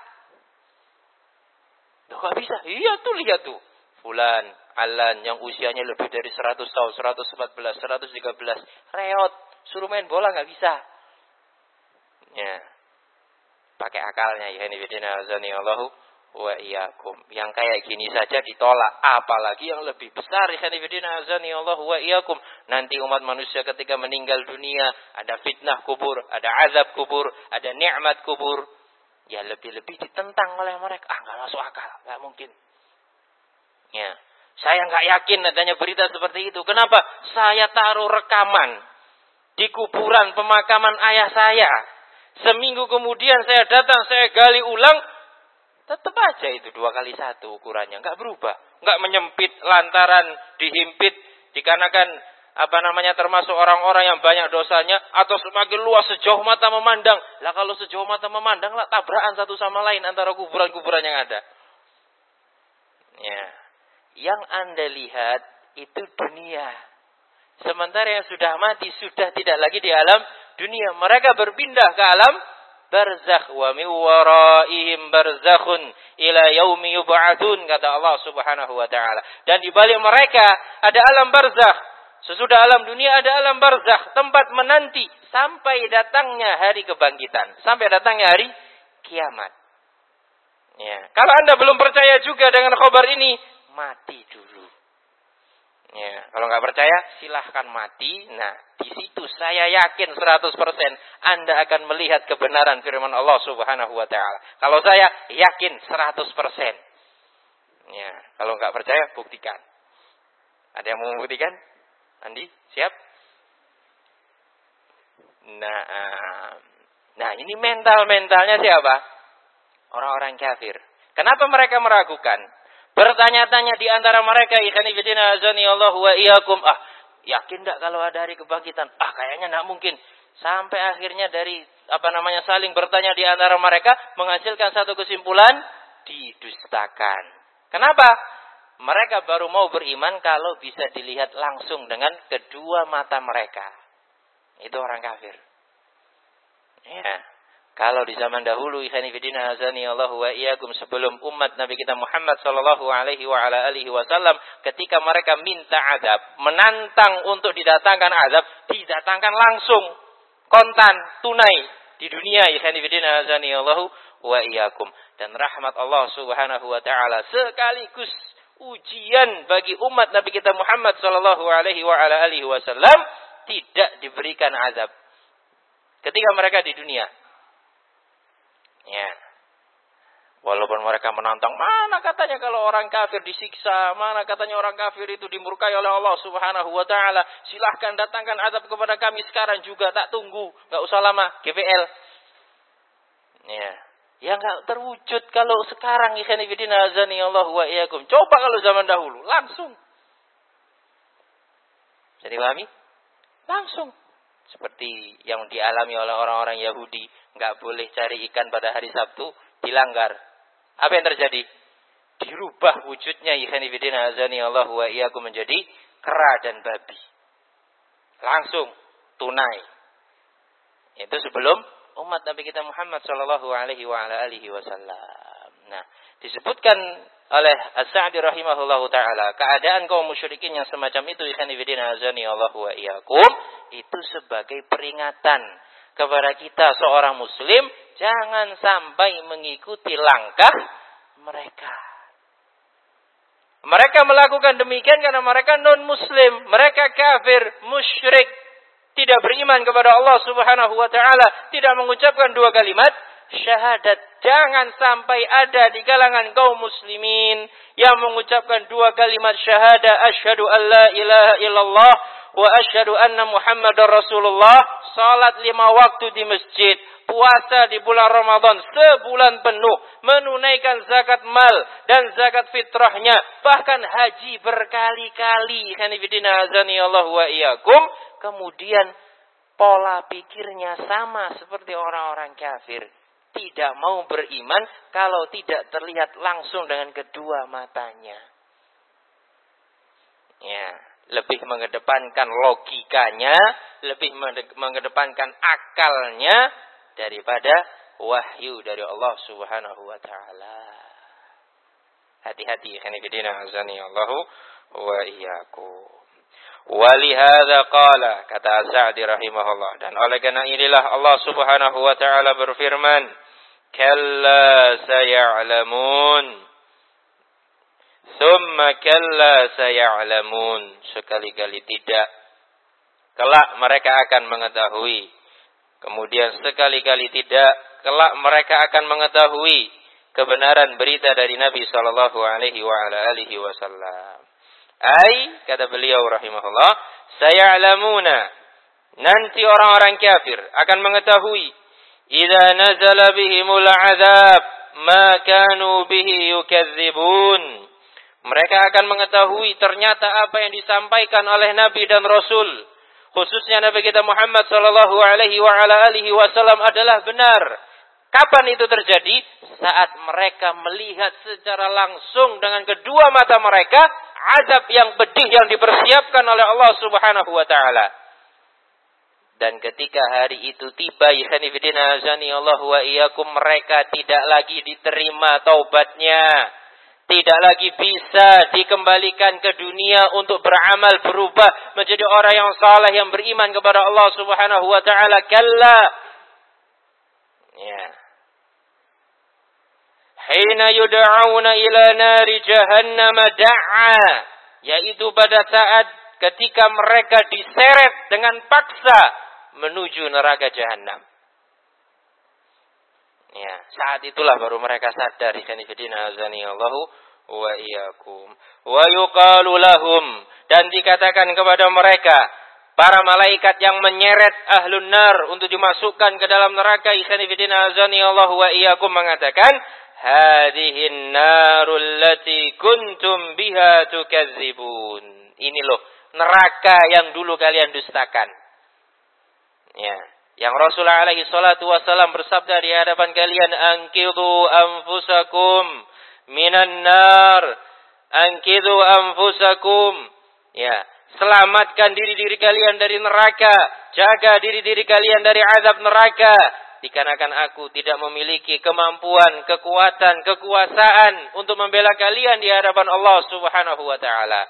Nggak bisa. Iya tuh, lihat tuh. Fulan, Alan yang usianya lebih dari seratus tahun, seratus empat belas, seratus tiga belas. Reot. Suruh main bola nggak bisa. Ya. Pakai akalnya. Ya ini bidina azani Allahu wa iyyakum. Yang kayak gini saja ditolak, apalagi yang lebih besar. Ikhwan fillah azani Allah wa iyyakum. Nanti umat manusia ketika meninggal dunia ada fitnah kubur, ada azab kubur, ada nikmat kubur. Ya lebih-lebih ditentang oleh mereka. Ah, enggak masuk akal, enggak mungkin. Ya. Saya enggak yakin adanya berita seperti itu. Kenapa? Saya taruh rekaman di kuburan pemakaman ayah saya. Seminggu kemudian saya datang, saya gali ulang. Tetap aja itu dua kali satu ukurannya. Enggak berubah. Enggak menyempit lantaran dihimpit. Dikarenakan apa namanya termasuk orang-orang yang banyak dosanya. Atau semakin luas sejauh mata memandang. Lah kalau sejauh mata memandang lah tabrakan satu sama lain antara kuburan-kuburan yang ada. Ya. Yang Anda lihat itu dunia. Sementara yang sudah mati sudah tidak lagi di alam dunia. Mereka berpindah ke alam barzakh wa min waraihim barzakhun ila yaumi yub'atsun, kata Allah Subhanahu wa taala. Dan di balik mereka ada alam barzakh. Sesudah alam dunia ada alam barzakh, tempat menanti sampai datangnya hari kebangkitan, sampai datangnya hari kiamat. Ya, kalau Anda belum percaya juga dengan khabar ini, mati dulu. Ya, kalau nggak percaya silahkan mati. Nah, di situ saya yakin seratus persen Anda akan melihat kebenaran firman Allah Subhanahu wa taala. Kalau saya yakin seratus persen. Ya, kalau nggak percaya buktikan. Ada yang mau membuktikan? Andi, siap? Nah, nah ini mental-mentalnya siapa? Orang-orang kafir. Kenapa mereka meragukan? Bertanya-tanya di antara mereka, ikhwan fillah azani Allah wa iyyakum, ah, yakin enggak kalau ada hari kebangkitan? Ah, kayaknya enggak mungkin. Sampai akhirnya dari apa namanya saling bertanya di antara mereka menghasilkan satu kesimpulan, didustakan. Kenapa? Mereka baru mau beriman kalau bisa dilihat langsung dengan kedua mata mereka. Itu orang kafir. Ya. Kalau di zaman dahulu, ikhwan fillah azani Allah wa iyyakum, sebelum umat Nabi kita Muhammad sallallahu alaihi wa ala alihi wasallam, ketika mereka minta azab, menantang untuk didatangkan azab, didatangkan langsung, kontan, tunai di dunia, ikhwan fillah azani Allah wa iyyakum. Dan rahmat Allah Subhanahu wa taala sekaligus ujian bagi umat Nabi kita Muhammad sallallahu alaihi wa ala alihi wasallam, tidak diberikan azab ketika mereka di dunia. Ya. Walaupun mereka menantang, mana katanya kalau orang kafir disiksa, mana katanya orang kafir itu dimurkai oleh Allah Subhanahu wa taala. Silahkan datangkan azab kepada kami sekarang juga, tak tunggu, enggak usah lama, G P L. Ya. Ya enggak terwujud kalau sekarang, ikhwan fillah azani Allah wa iyyakum. Coba kalau zaman dahulu, langsung. Jadi pahami? Langsung. Seperti yang dialami oleh orang-orang Yahudi, enggak boleh cari ikan pada hari Sabtu, dilanggar. Apa yang terjadi? Dirubah wujudnya, ikhwan fillah azani Allah wa iyyakum, menjadi kera dan babi. Langsung tunai. Itu sebelum umat Nabi kita Muhammad sallallahu alaihi wa ala alihi wasallam. Nah, disebutkan oleh As-Sa'di rahimahullahu taala, keadaan kaum musyrikin yang semacam itu, ikhwan fillah azani Allah wa iyyakum, itu sebagai peringatan kepada kita seorang muslim, jangan sampai mengikuti langkah mereka. Mereka melakukan demikian karena mereka non muslim, mereka kafir, musyrik, tidak beriman kepada Allah Subhanahu wa taala, tidak mengucapkan dua kalimat syahadat. Jangan sampai ada di kalangan kaum muslimin yang mengucapkan dua kalimat syahadat, asyhadu an la ilaha illallah wa asyhadu anna Muhammadar Rasulullah, salat lima waktu di masjid, puasa di bulan Ramadan sebulan penuh, menunaikan zakat mal dan zakat fitrahnya, bahkan haji berkali-kali. Khanifidina azani Allah wa iyyakum. Kemudian pola pikirnya sama seperti orang-orang kafir. Tidak mau beriman kalau tidak terlihat langsung dengan kedua matanya. Ya, lebih mengedepankan logikanya, lebih mengedepankan akalnya daripada wahyu dari Allah Subhanahu wa taala. Hati-hati, khanifidina azani Allahu wa iyyakum. Walihada qala, kata Sa'di rahimahullah, dan oleh karena inilah Allah Subhanahu wa taala berfirman, kalla saya'lamun, thumma kalla saya'lamun, sekali-kali tidak, kelak mereka akan mengetahui, kemudian sekali-kali tidak, kelak mereka akan mengetahui kebenaran berita dari Nabi sallallahu alaihi wa ala alihi wasallam. Ai, kata beliau rahimahullah, saya'lamuna, nanti orang-orang kafir akan mengetahui, idza nazala bihimul azab ma kanu bihi yukadzibun. Mereka akan mengetahui ternyata apa yang disampaikan oleh Nabi dan Rasul, khususnya Nabi kita Muhammad sallallahu alaihi wa ala alihi wasallam adalah benar. Kapan itu terjadi? Saat mereka melihat secara langsung dengan kedua mata mereka azab yang pedih yang dipersiapkan oleh Allah Subhanahu wa taala. Dan ketika hari itu tiba, ikhwanifidina azani Allah wa iyyakum, mereka tidak lagi diterima taubatnya. Tidak lagi bisa dikembalikan ke dunia untuk beramal, berubah menjadi orang yang saleh yang beriman kepada Allah Subhanahu wa taala. Kalla. Ya. Hina yud'auna ila nari jahannam da'a, yaitu pada saat ketika mereka diseret dengan paksa menuju neraka jahanam. Ya, saat itulah baru mereka sadar, ikhwanifidina azani Allahu wa iyyakum. Wa yuqalu lahum, dan dikatakan kepada mereka, para malaikat yang menyeret ahlun nar untuk dimasukkan ke dalam neraka, ikhwanifidina azani Allahu wa iyyakum, mengatakan, hadhihin narul lati kuntum biha tukadzibun. Ini loh neraka yang dulu kalian dustakan. Ya, yang Rasulullah alaihi salatu wasallam bersabda di hadapan kalian, anqidhu anfusakum minan nar, anqidhu anfusakum. Ya, selamatkan diri-diri kalian dari neraka, jaga diri-diri kalian dari azab neraka. Dikarenakan aku tidak memiliki kemampuan, kekuatan, kekuasaan untuk membela kalian di hadapan Allah Subhanahu wa taala.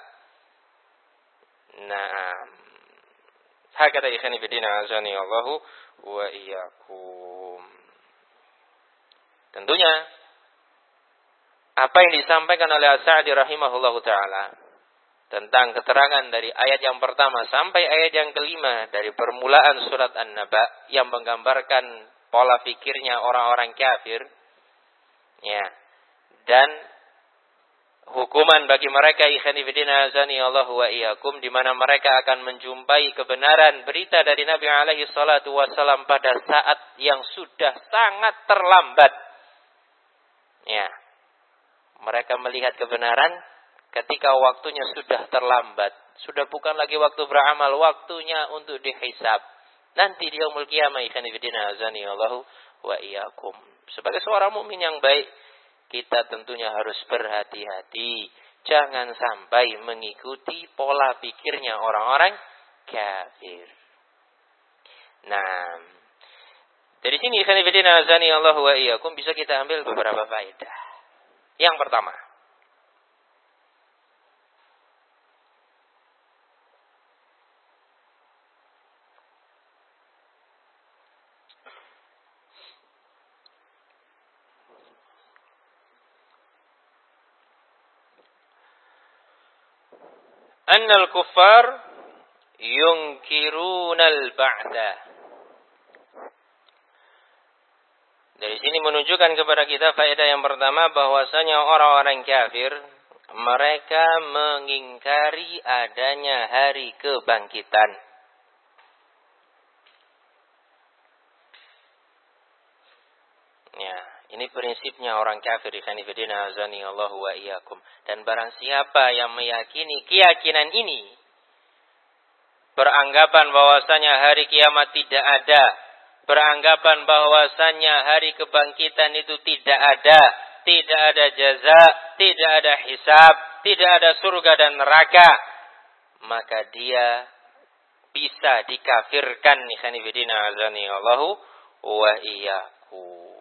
Naam. Hakata ikhwanifidina azani Allahu wa iyyakum. Tentunya apa yang disampaikan oleh As-Sa'di rahimahullahu taala tentang keterangan dari ayat yang pertama sampai ayat yang kelima dari permulaan surat An-Naba yang menggambarkan pola pikirnya orang-orang kafir, ya, dan hukuman bagi mereka, ikhwanifidina azani Allahu wa iyyakum, di mana mereka akan menjumpai kebenaran berita dari Nabi alaihi salatu wasallam pada saat yang sudah sangat terlambat. Ya, mereka melihat kebenaran ketika waktunya sudah terlambat, sudah bukan lagi waktu beramal, waktunya untuk dihisab. Nanti di yaumul qiyamah, ikhwanifidina azani Allahu wa iyyakum. Sebagai seorang mukmin yang baik, kita tentunya harus berhati-hati. Jangan sampai mengikuti pola pikirnya orang-orang kafir. Nah, dari sini ikhwanifidina azani Allahu wa iyyakum bisa kita ambil beberapa faedah. Yang pertama, annal kuffar yunkirunal ba'tsa. Dari sini menunjukkan kepada kita faedah yang pertama bahwasanya orang-orang kafir mereka mengingkari adanya hari kebangkitan. Ya, ini prinsipnya orang kafir ikhwan fillah azani Allah wa iyyakum. Dan barang siapa yang meyakini keyakinan ini, beranggapan bahwasanya hari kiamat tidak ada, beranggapan bahwasanya hari kebangkitan itu tidak ada, tidak ada jaza, tidak ada hisab, tidak ada surga dan neraka, maka dia bisa dikafirkan ikhwan fillah azani Allah wa iyyakum.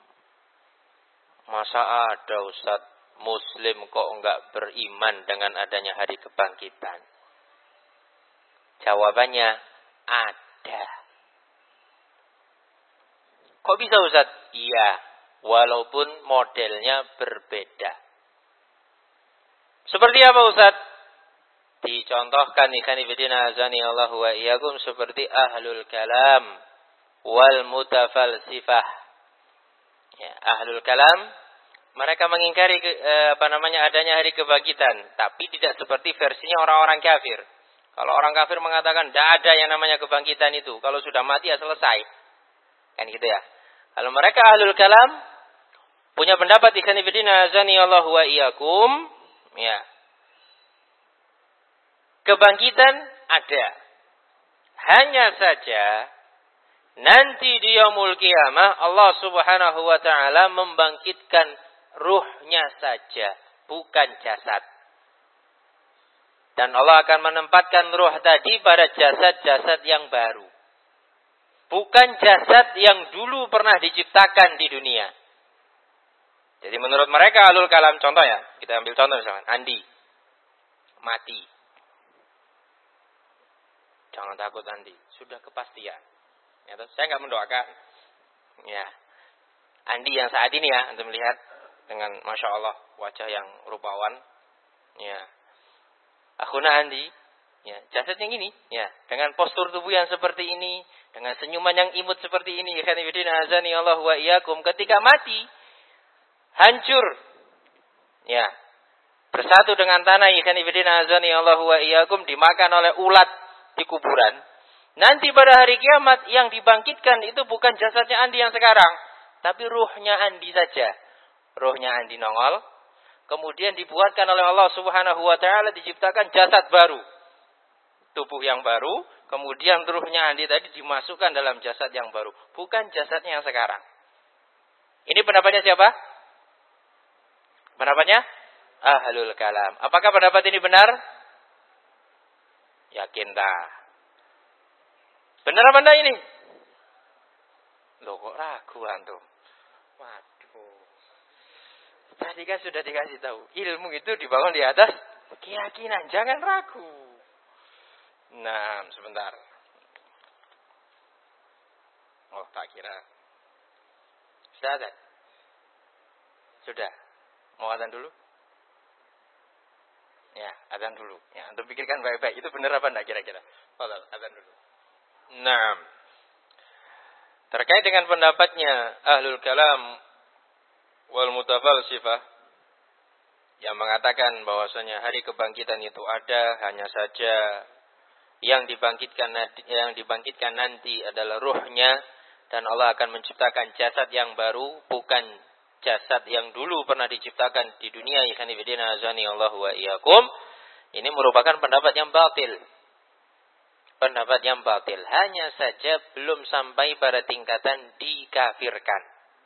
Masa ada Ustaz Muslim kok enggak beriman dengan adanya hari kebangkitan? Jawabannya ada. Kok bisa Ustaz? Iya, walaupun modelnya berbeda. Seperti apa Ustaz? Dicontohkan ikhwan fillah azani Allah wa iyyakum seperti ahlul kalam wal mutafalsifah. Ya, ahlul kalam mereka mengingkari ke, eh, apa namanya adanya hari kebangkitan, tapi tidak seperti versinya orang-orang kafir. Kalau orang kafir mengatakan tidak ada yang namanya kebangkitan itu, kalau sudah mati ya selesai, kan gitu ya. Kalau mereka ahlul kalam punya pendapat ikhwan fillah azani Allah wa iyyakum, ya, kebangkitan ada, hanya saja nanti di yaumul qiyamah Allah Subhanahu wa taala membangkitkan ruhnya saja, bukan jasad. Dan Allah akan menempatkan ruh tadi pada jasad-jasad yang baru. Bukan jasad yang dulu pernah diciptakan di dunia. Jadi menurut mereka ahlul kalam, contoh ya, kita ambil contoh misalkan Andi mati. Jangan takut Andi, sudah kepastian. Ya, saya nggak mendoakan. Ya, Andi yang saat ini ya, anda melihat dengan masya Allah wajah yang rupawan. Ya, akhuna Andi, ya, jasad yang ini, ya, dengan postur tubuh yang seperti ini, dengan senyuman yang imut seperti ini, ikhwan fillah azani Allah wa iyyakum, ketika mati hancur, ya, bersatu dengan tanah, ikhwan fillah azani Allah wa iyyakum, dimakan oleh ulat di kuburan. Nanti pada hari kiamat yang dibangkitkan itu bukan jasadnya Andi yang sekarang, tapi ruhnya Andi saja. Ruhnya Andi nongol, kemudian dibuatkan oleh Allah Subhanahu wa taala, diciptakan jasad baru, tubuh yang baru, kemudian ruhnya Andi tadi dimasukkan dalam jasad yang baru, bukan jasadnya yang sekarang. Ini pendapatnya siapa? Pendapatnya ahlul kalam. Apakah pendapat ini benar? Yakin tak? Benar apa enggak ini? Loh kok ragu antum? Waduh. Tadi kan sudah dikasih tahu. Ilmu itu dibangun di atas keyakinan. Jangan ragu. Nah, sebentar. Oh, tak kira. Sudah ada? Sudah. Mau adzan dulu? Ya, adzan dulu. Ya, antum pikirkan baik-baik. Itu benar apa enggak kira-kira? Oh, adzan dulu. Nah, terkait dengan pendapatnya ahlul kalam wal mutafalsifah yang mengatakan bahwasanya hari kebangkitan itu ada, hanya saja yang dibangkitkan yang dibangkitkan nanti adalah ruhnya, dan Allah akan menciptakan jasad yang baru, bukan jasad yang dulu pernah diciptakan di dunia. Ikhwan fillah azani Allah wa iyyakum. Ini merupakan pendapat yang batil. Pendapat yang batil, hanya saja belum sampai pada tingkatan dikafirkan.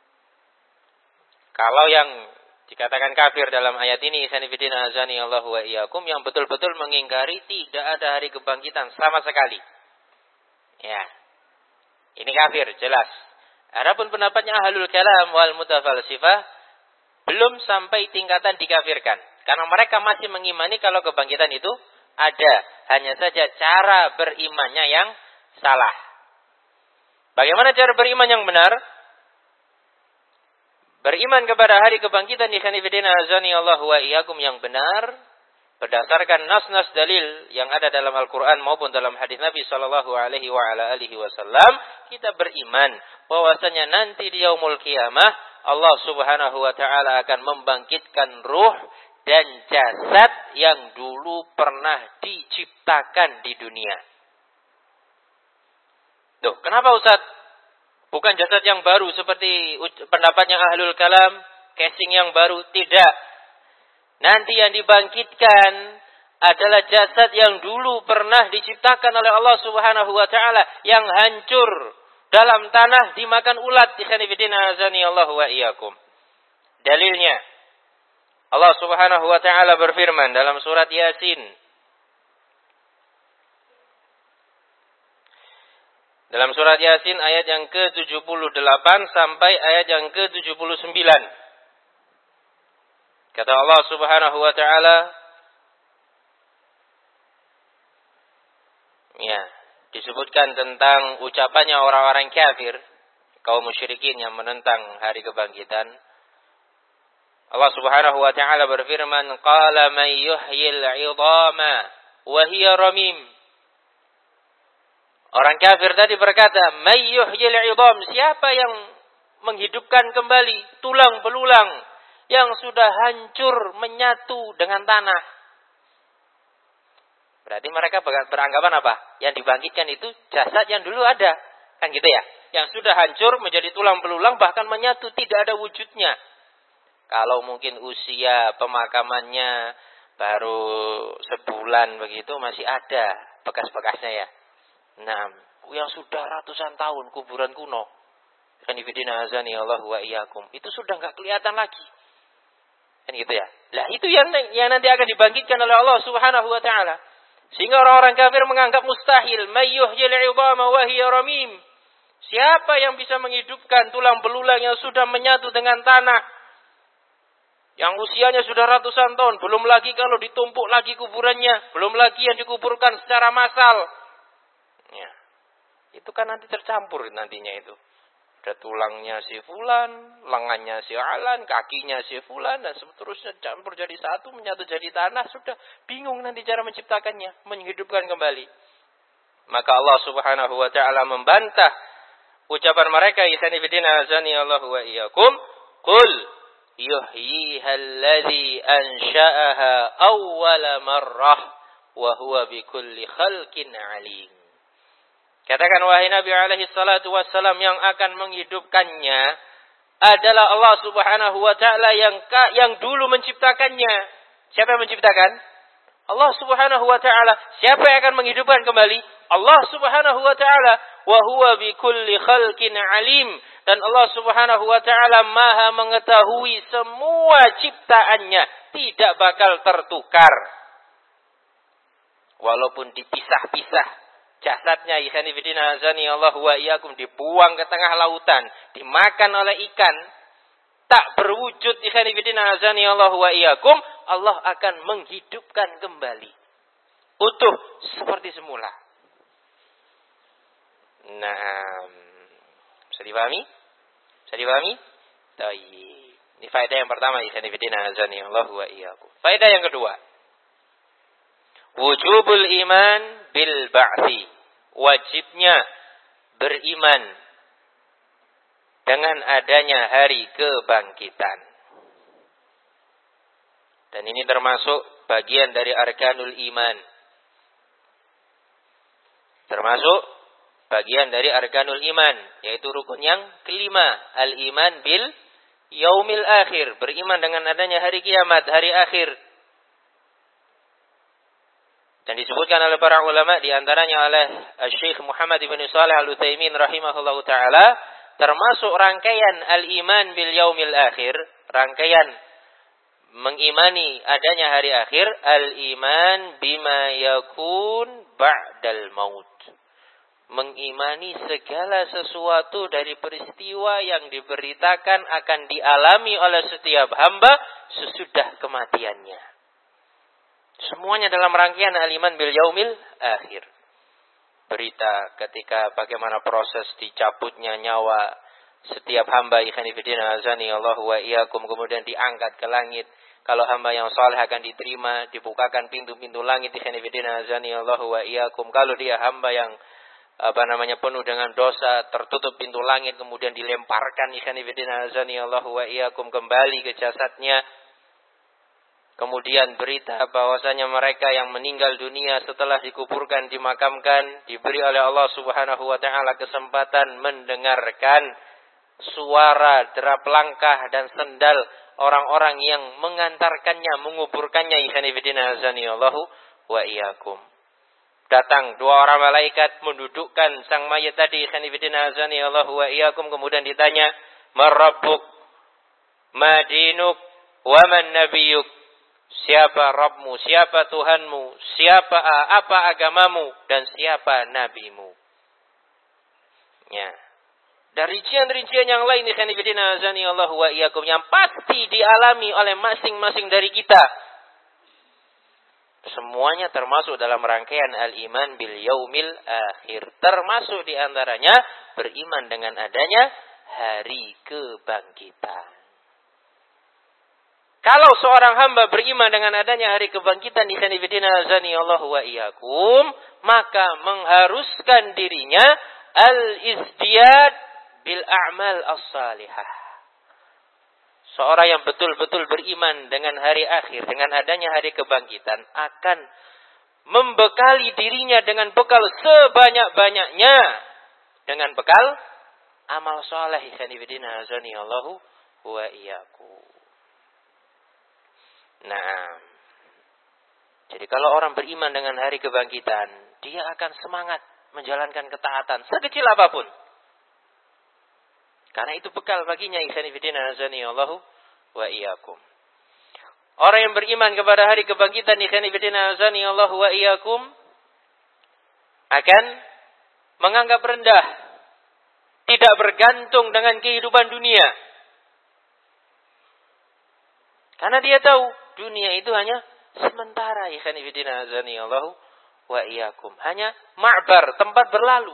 Kalau yang dikatakan kafir dalam ayat ini, ikhwan fillah azani Allah wa iyyakum, yang betul-betul mengingkari tidak ada hari kebangkitan sama sekali. Ya, ini kafir jelas. Adapun pendapatnya ahlul kalam wal mutafalsifah belum sampai tingkatan dikafirkan, karena mereka masih mengimani kalau kebangkitan itu ada, hanya saja cara berimannya yang salah. Bagaimana cara beriman yang benar? Beriman kepada hari kebangkitan ikhwan fillah azani Allah wa iyyakum yang benar berdasarkan nas-nas dalil yang ada dalam Al-Quran maupun dalam hadis Nabi Sallallahu Alaihi Wasallam, kita beriman bahwasanya nanti di yaumul qiyamah Allah Subhanahu Wa Taala akan membangkitkan ruh dan jasad yang dulu pernah diciptakan di dunia. Tuh, kenapa Ustaz? Bukan jasad yang baru seperti pendapatnya Ahlul Kalam, casing yang baru, tidak. Nanti yang dibangkitkan adalah jasad yang dulu pernah diciptakan oleh Allah Subhanahu Wa Taala, yang hancur dalam tanah dimakan ulat. Ikhwanifidina azani Allah wa iyyakum. Dalilnya Allah Subhanahu Wa Taala berfirman dalam surat Yasin, dalam surat Yasin ayat yang ke tujuh puluh delapan sampai ayat yang ke tujuh puluh sembilan. Kata Allah Subhanahu Wa Taala, ya, disebutkan tentang ucapannya orang-orang kafir, kaum musyrikin yang menentang hari kebangkitan. Allah Subhanahu Wa Taala berfirman, "Qala man yuhyil 'idhama wa hiya ramim." Orang kafir tadi berkata, "May yuhyil 'idham?" Siapa yang menghidupkan kembali tulang belulang yang sudah hancur menyatu dengan tanah? Berarti mereka beranggapan apa? Yang dibangkitkan itu jasad yang dulu ada. Kan gitu ya? Yang sudah hancur menjadi tulang belulang bahkan menyatu, tidak ada wujudnya. Kalau mungkin usia pemakamannya baru sebulan begitu, masih ada bekas-bekasnya ya. Nah, yang sudah ratusan tahun, kuburan kuno. Kanifidina azani Allah wa iyyakum. Itu sudah enggak kelihatan lagi. Kan gitu ya. Lah itu yang yang nanti akan dibangkitkan oleh Allah Subhanahu Wa Taala. Sehingga orang-orang kafir menganggap mustahil, may yuhyil 'idhama wa hiya ramim. Siapa yang bisa menghidupkan tulang belulang yang sudah menyatu dengan tanah, yang usianya sudah ratusan tahun, belum lagi kalau ditumpuk lagi kuburannya, belum lagi yang dikuburkan secara massal. Ya. Itu kan nanti tercampur nantinya itu. Ada tulangnya si fulan, lengannya si alan, kakinya si fulan, dan seterusnya campur jadi satu, menyatu jadi tanah. Sudah bingung nanti cara menciptakannya, menghidupkan kembali. Maka Allah Subhanahu Wa Taala membantah ucapan mereka, isanifidina azani Allah wa iyyakum, qul yuhyiha alladhi ansha'aha awwala marrah wa huwa bikulli khalqin alim. Katakan wahai Nabi alaihi salatu wassalam, yang akan menghidupkannya adalah Allah Subhanahu Wa Taala yang yang dulu menciptakannya. Siapa yang menciptakan? Allah Subhanahu Wa Taala. Siapa yang akan menghidupkan kembali? Allah Subhanahu Wa Taala. Wa huwa bikulli khalqin alim. Dan Allah Subhanahu Wa Taala Maha mengetahui semua ciptaannya, tidak bakal tertukar. Walaupun dipisah-pisah jasadnya, ikhwanifidina azani Allah wa iyyakum, dibuang ke tengah lautan, dimakan oleh ikan, tak berwujud, ikhwanifidina azani Allah wa iyyakum, Allah akan menghidupkan kembali utuh seperti semula. Nah, bisa dipahami? Bisa dipahami? Tayyib. Ini faedah yang pertama, ikhwanifidina azani Allah wa iyyakum. Faedah yang kedua, wujubul iman bil ba'thi. Wajibnya beriman dengan adanya hari kebangkitan. Dan ini termasuk bagian dari arkanul iman. Termasuk bagian dari arkanul iman, yaitu rukun yang kelima, al-iman bil yaumil akhir, beriman dengan adanya hari kiamat, hari akhir. Dan disebutkan oleh para ulama, di antaranya oleh Syekh Muhammad ibn Shalih Al-Utsaimin rahimahullahu taala, termasuk rangkaian al-iman bil yaumil akhir, rangkaian mengimani adanya hari akhir, al-iman bima yakun ba'dal maut. Mengimani segala sesuatu dari peristiwa yang diberitakan akan dialami oleh setiap hamba sesudah kematiannya. Semuanya dalam rangkaian al-iman bil yaumil akhir. Berita ketika bagaimana proses dicabutnya nyawa setiap hamba, ikhwan fillah azani Allah wa iyyakum, kemudian diangkat ke langit, Kalau hamba yang saleh akan diterima, dibukakan pintu-pintu langit. Ikhwan fillah azani Allahu wa iyyakum. Kalau dia hamba yang apa namanya penuh dengan dosa, tertutup pintu langit, kemudian dilemparkan ikhwan fillah azani Allahu wa iyyakum kembali ke jasadnya. Kemudian berita bahwasanya mereka yang meninggal dunia setelah dikuburkan, dimakamkan, diberi oleh Allah Subhanahu wa taala kesempatan mendengarkan suara derap langkah dan sendal orang-orang yang mengantarkannya, menguburkannya. Ikhwan fillah azani Allahu wa iyyakum. Datang dua orang malaikat mendudukkan sang mayat tadi. Ikhwan fillah azani Allahu wa iyyakum. Kemudian ditanya, "Man rabbuk? Ma dinuk? Wa man nabiyyuk?" Siapa Rabbmu, siapa Tuhanmu, siapa apa agamamu, dan siapa nabimu. Ya. Dari rincian-rincian yang lain ikhwan fillah azani Allahu wa iyyakum yang pasti dialami oleh masing-masing dari kita. Semuanya termasuk dalam rangkaian al-iman bil yaumil akhir. Termasuk diantaranya beriman dengan adanya hari kebangkitan. Kalau seorang hamba beriman dengan adanya hari kebangkitan di ikhwan fillah azani Allahu wa iyyakum, maka mengharuskan dirinya al-izdiyad bil a'mal as-salihah. Seorang yang betul-betul beriman dengan hari akhir, dengan adanya hari kebangkitan, akan membekali dirinya dengan bekal sebanyak-banyaknya, dengan bekal amal saleh ikhwan fillah azani Allahu wa iyyakum. Nah, jadi kalau orang beriman dengan hari kebangkitan, dia akan semangat menjalankan ketaatan sekecil apapun. Karena itu bekal baginya ikhwan fillah azani Allahu wa iyyakum. Orang yang beriman kepada hari kebangkitan ikhwan fillah azani Allahu wa iyyakum akan menganggap rendah, tidak bergantung dengan kehidupan dunia. Karena dia tahu dunia itu hanya sementara ikhwan fillah azani Allahu wa iyyakum. Hanya ma'bar, tempat berlalu.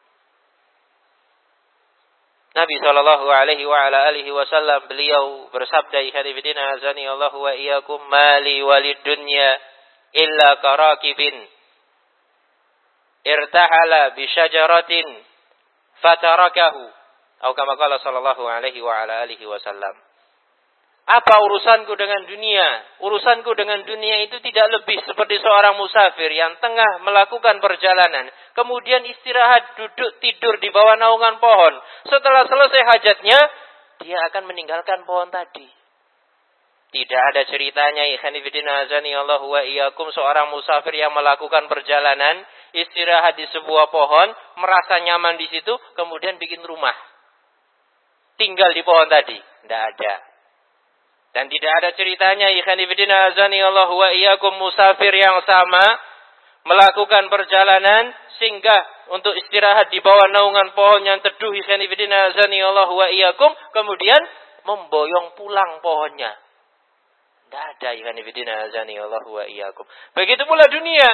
Nabi sallallahu alaihi wa ala alihi wasallam beliau bersabda ikhwan fillah azani Allahu wa iyyakum, "Mali walid dunya illa karakibin irtahala bi syajaratin fatarakahu." Atau kama qala sallallahu alaihi wa ala alihi wasallam. Apa urusanku dengan dunia? Urusanku dengan dunia itu tidak lebih seperti seorang musafir yang tengah melakukan perjalanan, kemudian istirahat, duduk, tidur di bawah naungan pohon. Setelah selesai hajatnya, dia akan meninggalkan pohon tadi. Tidak ada ceritanya ikhwan fillah azani Allahu wa iyyakum, seorang musafir yang melakukan perjalanan, istirahat di sebuah pohon, merasa nyaman di situ, kemudian bikin rumah. Tinggal di pohon tadi. Tidak ada. Dan tidak ada ceritanya ikhwan fillah azani Allahu wa iyyakum, musafir yang sama melakukan perjalanan singgah untuk istirahat di bawah naungan pohon yang teduh ikhwan fillah azani Allahu wa iyyakum, kemudian memboyong pulang pohonnya. Tidak ada ikhwan fillah azani Allahu wa iyyakum. Begitu pula dunia.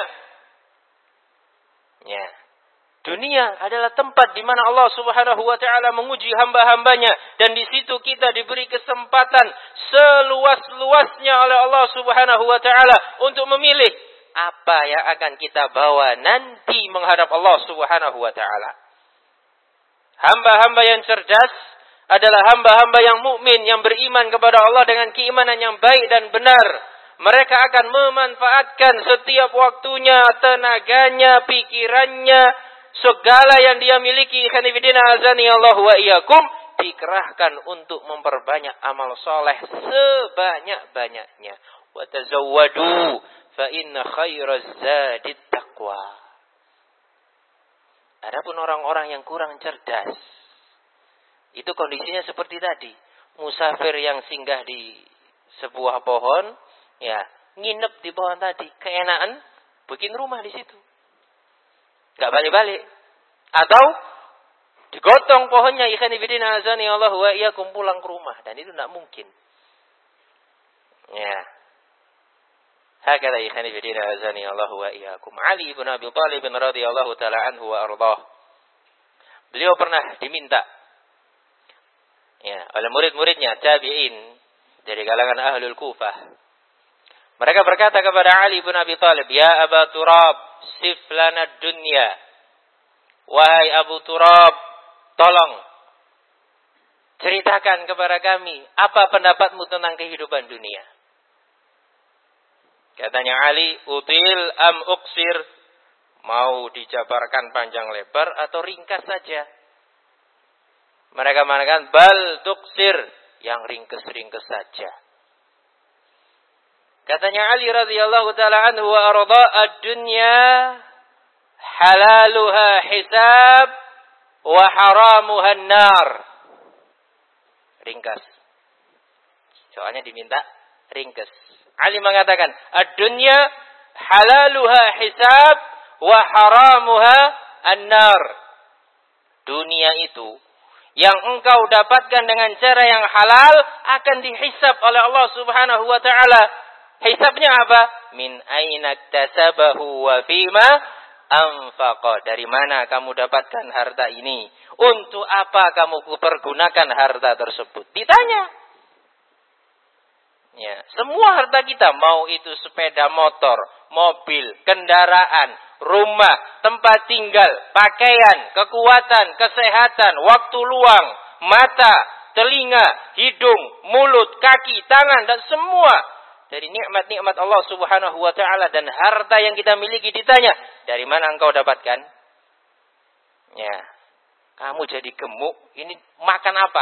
Ya. Dunia adalah tempat di mana Allah Subhanahu wa taala menguji hamba-hambanya, dan di situ kita diberi kesempatan seluas-luasnya oleh Allah Subhanahu wa taala untuk memilih apa yang akan kita bawa nanti menghadap Allah Subhanahu wa taala. Hamba-hamba yang cerdas adalah hamba-hamba yang mukmin, yang beriman kepada Allah dengan keimanan yang baik dan benar. Mereka akan memanfaatkan setiap waktunya, tenaganya, pikirannya, segala yang dia miliki ikhwan fillah azani Allahu wa iyyakum, dikerahkan untuk memperbanyak amal soleh sebanyak-banyaknya. Wa tazawwadu fa inna khairaz zadit taqwa. Adapun orang-orang yang kurang cerdas, itu kondisinya seperti tadi. Musafir yang singgah di sebuah pohon, ya, nginep di pohon tadi, keenaan, bikin rumah di situ. Gak balik-balik. Atau digotong pohonnya ikhwan fillah azani Allahu wa iyyakum, pulang ke rumah, dan itu tidak mungkin. Ya. Hakala ikhwan fillah azani Allahu wa iyyakum. Ali bin Abi Thalib radhiyallahu taala anhu wa ardhah. Beliau pernah diminta, ya, oleh murid-muridnya tabi'in dari kalangan Ahlul Kufah. Mereka berkata kepada Ali bin Abi Thalib, "Ya Aba Turab, sif lana dunya." Wahai Abu Turab, tolong ceritakan kepada kami apa pendapatmu tentang kehidupan dunia. Katanya Ali, "Util am uqsir?" Mau dijabarkan panjang lebar atau ringkas saja? Mereka mengatakan, "Bal tuqsir," yang ringkas-ringkas saja. Katanya Ali radhiyallahu taala anhu wa arda, "Ad-dunya halaluha hisab wa haramuha an-nar." Ringkas. Soalnya diminta ringkas. Ali mengatakan, "Ad-dunya halaluha hisab wa haramuha an-nar." Dunia itu yang engkau dapatkan dengan cara yang halal akan dihisab oleh Allah Subhanahu wa taala. Hisabnya apa? Min aina iktasabahu wa fima anfaqa. Dari mana kamu dapatkan harta ini? Untuk apa kamu pergunakan harta tersebut? Ditanya. Ya, semua harta kita, mau itu sepeda motor, mobil, kendaraan, rumah, tempat tinggal, pakaian, kekuatan, kesehatan, waktu luang, mata, telinga, hidung, mulut, kaki, tangan, dan semua dari nikmat-nikmat Allah Subhanahu wa taala dan harta yang kita miliki. Ditanya, dari mana engkau dapatkan? Ya, kamu jadi gemuk, ini makan apa?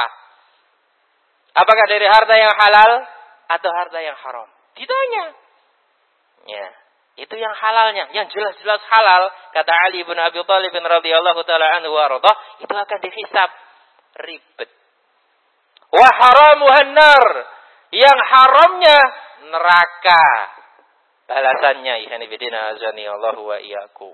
Apakah dari harta yang halal atau harta yang haram? Ditanya. Ya, itu yang halalnya, yang jelas-jelas halal, kata Ali bin Abi Thalib radhiyallahu taala anhu wa arda, itu akan dihisab. Ribet. Wa haramuhan nar, yang haramnya neraka. Balasannya ihani bidina azani Allahu wa iyyakum.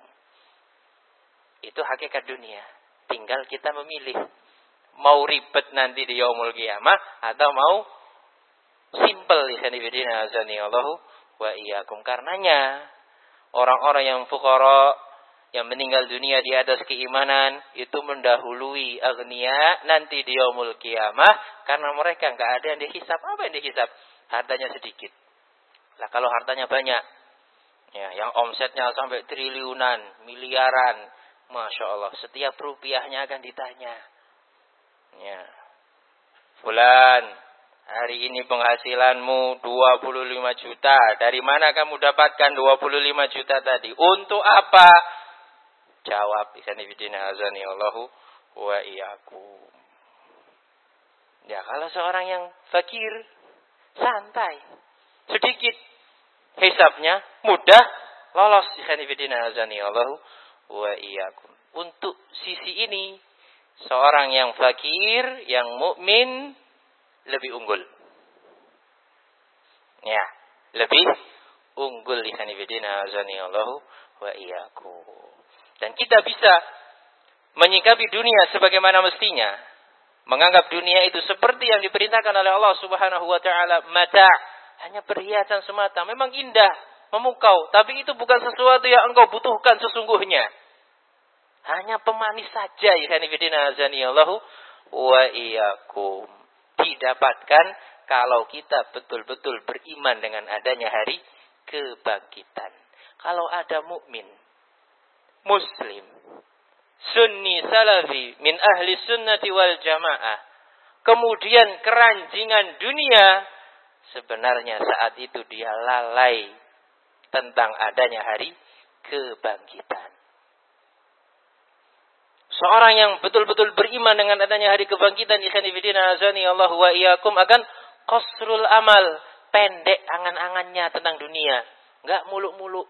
Itu hakikat dunia. Tinggal kita memilih mau ribet nanti di yaumul qiyamah atau mau simple ihani bidina azani Allahu wa iyyakum. Karenanya orang-orang yang fuqara, yang meninggal dunia di atas keimanan, itu mendahului agniya nanti di yaumul qiyamah, karena mereka enggak ada yang dihisab. Apa yang dihisab? Hartanya sedikit. Lah kalau hartanya banyak, ya, yang omsetnya sampai triliunan, miliaran, masya Allah, setiap rupiahnya akan ditanya. Ya, fulan, hari ini penghasilanmu dua puluh lima juta. Dari mana kamu dapatkan dua puluh lima juta tadi? Untuk apa? Jawab, isani bidina azani Allahu wa iyyakum. Ya, kalau seorang yang fakir, santai, sedikit hisabnya, mudah lolos, isani bidina azani Allahu wa iyyakum. Untuk sisi ini, seorang yang fakir, yang mukmin lebih unggul. Ya, lebih unggul ihani bidina azani Allahu wa iyyakum. Dan kita bisa menyikapi dunia sebagaimana mestinya. Menganggap dunia itu seperti yang diperintahkan oleh Allah Subhanahu wa taala, mata, hanya perhiasan semata. Memang indah, memukau, tapi itu bukan sesuatu yang engkau butuhkan sesungguhnya. Hanya pemanis saja ihani bidina azani Allahu wa iyyakum. Didapatkan kalau kita betul-betul beriman dengan adanya hari kebangkitan. Kalau ada mukmin, muslim, sunni salafi, min ahli sunnati wal jamaah, kemudian keranjingan dunia, sebenarnya saat itu dia lalai tentang adanya hari kebangkitan. Seorang yang betul-betul beriman dengan adanya hari kebangkitan, ikhwan fillah azani Allah wa iyyakum, akan qasrul amal, pendek angan-angannya tentang dunia, enggak muluk-muluk.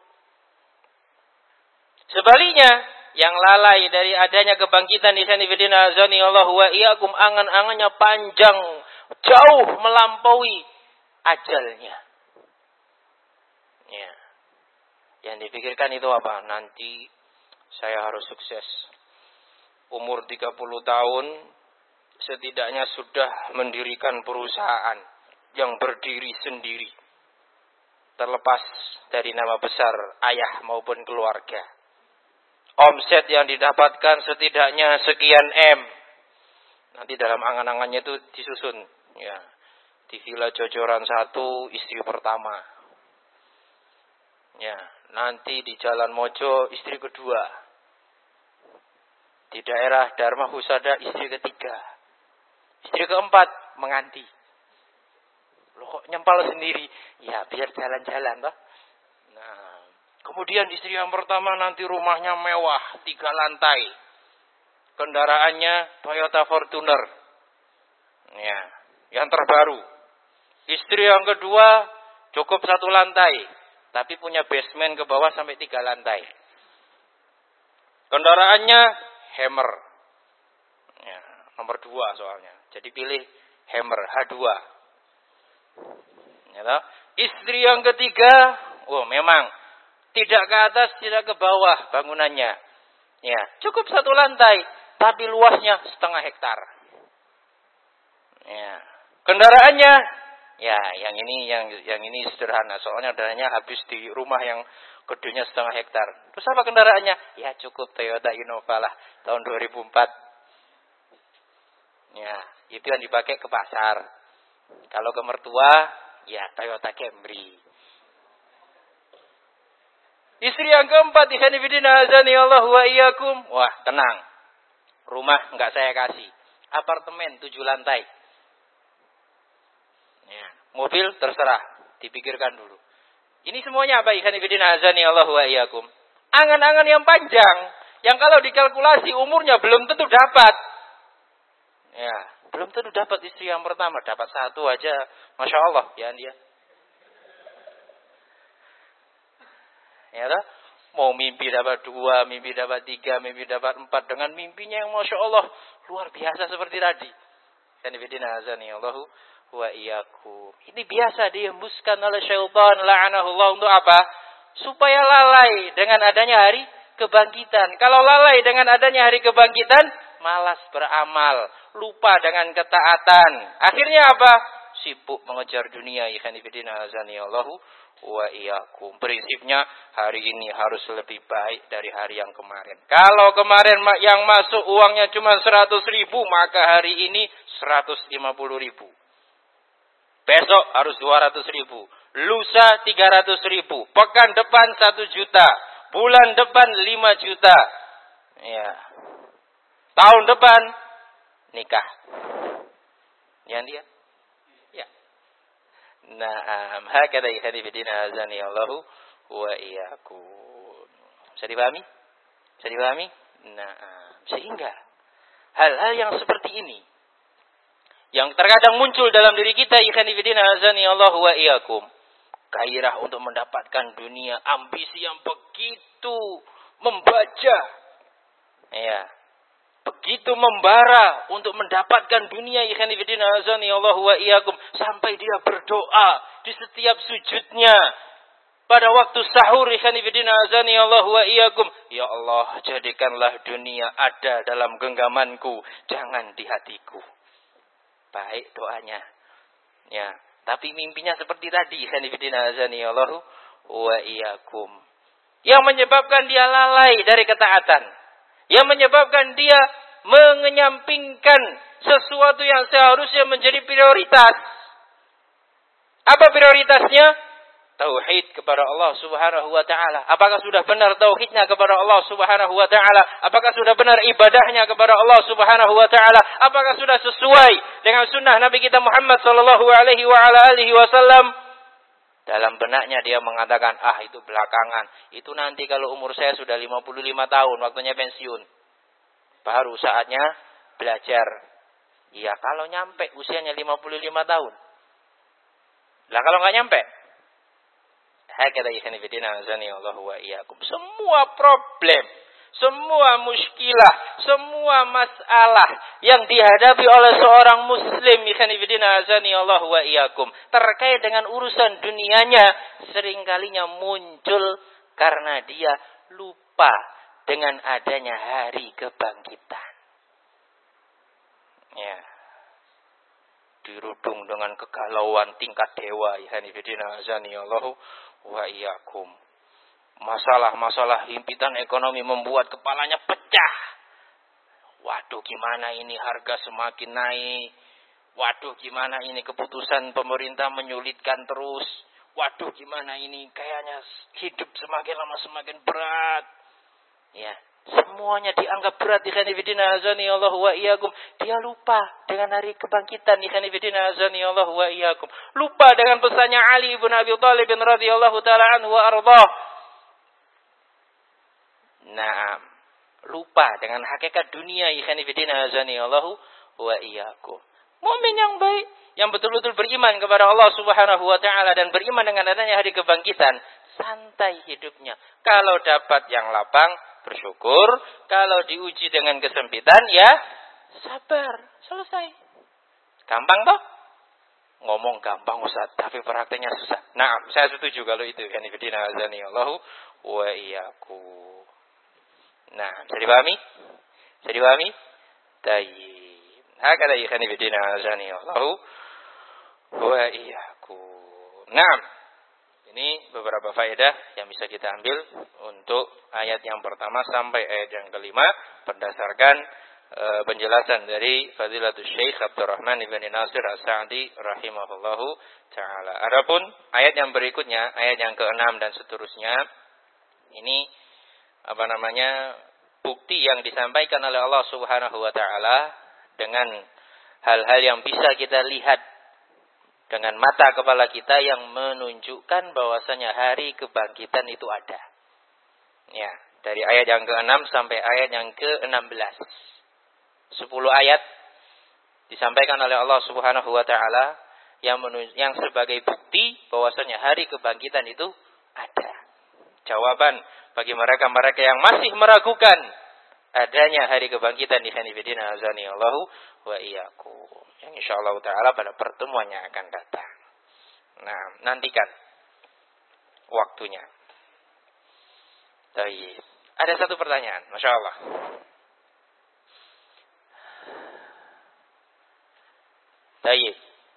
Sebaliknya, yang lalai dari adanya kebangkitan, ikhwan fillah azani Allah wa iyyakum, angan-angannya panjang, jauh melampaui ajalnya. Ya. Yang dipikirkan itu apa? Nanti saya harus sukses. Umur tiga puluh tahun, setidaknya sudah mendirikan perusahaan yang berdiri sendiri. Terlepas dari nama besar ayah maupun keluarga. Omset yang didapatkan setidaknya sekian M. Nanti dalam angan-angannya itu disusun. Ya, Di Villa Jojoran satu, istri pertama. Ya, nanti di Jalan Mojo, istri kedua. Di daerah Dharma Husada, istri ketiga. Istri keempat, menganti. Loh kok nyempal sendiri? Ya, biar jalan-jalan, toh. Nah, kemudian istri yang pertama nanti rumahnya mewah, tiga lantai. Kendaraannya Toyota Fortuner. Ya, yang terbaru. Istri yang kedua cukup satu lantai, tapi punya basement ke bawah sampai tiga lantai. Kendaraannya Hammer. Ya, nomor dua soalnya. Jadi pilih Hammer H dua. Ya, istri yang ketiga, oh memang tidak ke atas, tidak ke bawah bangunannya. Ya, cukup satu lantai, tapi luasnya setengah hektar. Ya, kendaraannya, ya yang ini yang yang ini sederhana, soalnya dananya habis di rumah yang gedenya setengah hektar. Terus apa kendaraannya? Ya cukup Toyota Innova lah, tahun dua ribu empat. Ya, itu yang dipakai ke pasar. Kalau ke mertua, ya Toyota Camry. Istri yang keempat, ikhwanifidina azani Allah wa iyyakum. Wah, tenang. Rumah enggak saya kasih. Apartemen tujuh lantai. Ya, mobil terserah, dipikirkan dulu. Ini semuanya apa? Ikhwanifidina azani Allah wa iyyakum. Angan-angan yang panjang, yang kalau dikalkulasi umurnya belum tentu dapat. Ya, belum tentu dapat istri yang pertama, dapat satu aja, masya Allah, ya dia. Ya toh? Mau mimpi dapat dua, mimpi dapat tiga, mimpi dapat empat, dengan mimpinya yang masya Allah luar biasa seperti tadi. Kanifidina azani Allahu wa iyyakum. Ini biasa dihembuskan oleh syaitan la'anahullah untuk apa? Supaya lalai dengan adanya hari kebangkitan. Kalau lalai dengan adanya hari kebangkitan, malas beramal, lupa dengan ketaatan. Akhirnya apa? Sibuk mengejar dunia. Kanifidina azani Allahu wa iyyakum. Prinsipnya hari ini harus lebih baik dari hari yang kemarin. Kalau kemarin yang masuk uangnya cuma seratus ribu, maka hari ini seratus lima puluh ribu. Besok harus dua ratus ribu. Lusa tiga ratus ribu. Pekan depan satu juta. Bulan depan lima juta. Ya. Tahun depan nikah. Yang dia? Ya. Naam, hakadha ikhwanifidina azani Allahu wa iyyakum. Bisa dipahami? Bisa dipahami? Naam. Sehingga hal-hal yang seperti ini yang terkadang muncul dalam diri kita, ikhwanifidina azani Allahu wa iyyakum. Gairah untuk mendapatkan dunia, ambisi yang begitu membaja. Ya. Begitu membara untuk mendapatkan dunia, ikhwanifidina azani Allahu wa iyyakum, sampai dia berdoa di setiap sujudnya pada waktu sahur, ikhwanifidina azani Allahu wa iyyakum, ya Allah, jadikanlah dunia ada dalam genggamanku, jangan di hatiku. Baik doanya. Ya, tapi mimpinya seperti tadi, ikhwanifidina azani Allahu wa iyyakum. Yang menyebabkan dia lalai dari ketaatan. Yang menyebabkan dia mengenyampingkan sesuatu yang seharusnya menjadi prioritas. Apa prioritasnya? Tauhid kepada Allah Subhanahu wa taala. Apakah sudah benar tauhidnya kepada Allah Subhanahu wa taala? Apakah sudah benar ibadahnya kepada Allah Subhanahu wa taala? Apakah sudah sesuai dengan sunnah Nabi kita Muhammad sallallahu alaihi wa ala alihi wasallam? Dalam benaknya dia mengatakan, ah itu belakangan. Itu nanti kalau umur saya sudah lima puluh lima tahun, waktunya pensiun. Baru saatnya belajar. Iya, kalau nyampe usianya lima puluh lima tahun. Lah kalau nggak nyampe? Hakadha ikhwanifidina azani Allahu wa iyyakum. Semua problem, semua muskilah, semua masalah yang dihadapi oleh seorang muslim, ikhwanifidina azani Allahu wa iyyakum, terkait dengan urusan dunianya, seringkalinya muncul karena dia lupa dengan adanya hari kebangkitan. Ya. Dirudung dengan kegalauan tingkat dewa, ikhwanifidina azani Allahu wa iyyakum. Masalah-masalah himpitan ekonomi membuat kepalanya pecah. Waduh, gimana ini harga semakin naik, Waduh, gimana ini keputusan pemerintah menyulitkan terus. Waduh, gimana ini kayaknya hidup semakin lama semakin berat. Ya, semuanya dianggap berat. Ikhwan fillah azani Allah wa iyyakum. Dia lupa dengan hari kebangkitan. Ikhwan fillah azani Allah wa iyyakum. Lupa dengan pesannya Ali bin Abi Thalib radhiyallahu taala anhu wa ardhah. Nah, lupa dengan hakikat dunia. Ikhwan fillah azani Allah wa iyyakum. Mukmin yang baik, yang betul-betul beriman kepada Allah Subhanahu wa taala dan beriman dengan adanya hari kebangkitan, santai hidupnya. Kalau dapat yang lapang, bersyukur. Kalau diuji dengan kesempitan, ya sabar. Selesai. Gampang toh? Ngomong gampang Ustaz, tapi prakteknya susah. Nah, saya setuju kalau itu. Yani bidina azani Allahu wa iyyakum. Nah, bisa dipahami? Bisa dipahami? Tayyib. Hakala ikhani bidina azani Allahu wa iyyakum. Nah, ini beberapa faedah yang bisa kita ambil untuk ayat yang pertama sampai ayat yang kelima berdasarkan e, penjelasan dari Fadilatul Syekh Abdurrahman ibn Nasir As-Sa'di rahimahullahu taala. Adapun ayat yang berikutnya, ayat yang keenam dan seterusnya, ini apa namanya? Bukti yang disampaikan oleh Allah Subhanahu wa taala dengan hal-hal yang bisa kita lihat dengan mata kepala kita yang menunjukkan bahwasanya hari kebangkitan itu ada. Ya, dari ayat yang keenam sampai ayat yang keenam belas. Sepuluh ayat disampaikan oleh Allah Subhanahu wa taala yang menunj- yang sebagai bukti bahwasanya hari kebangkitan itu ada. Jawaban bagi mereka-mereka yang masih meragukan adanya hari kebangkitan di hanifidina azani Allahu wa iyyakum. Yang insyaallah taala pada pertemuan yang akan datang. Nah, nantikan waktunya. Baik. Ada satu pertanyaan, Masya Allah. Baik.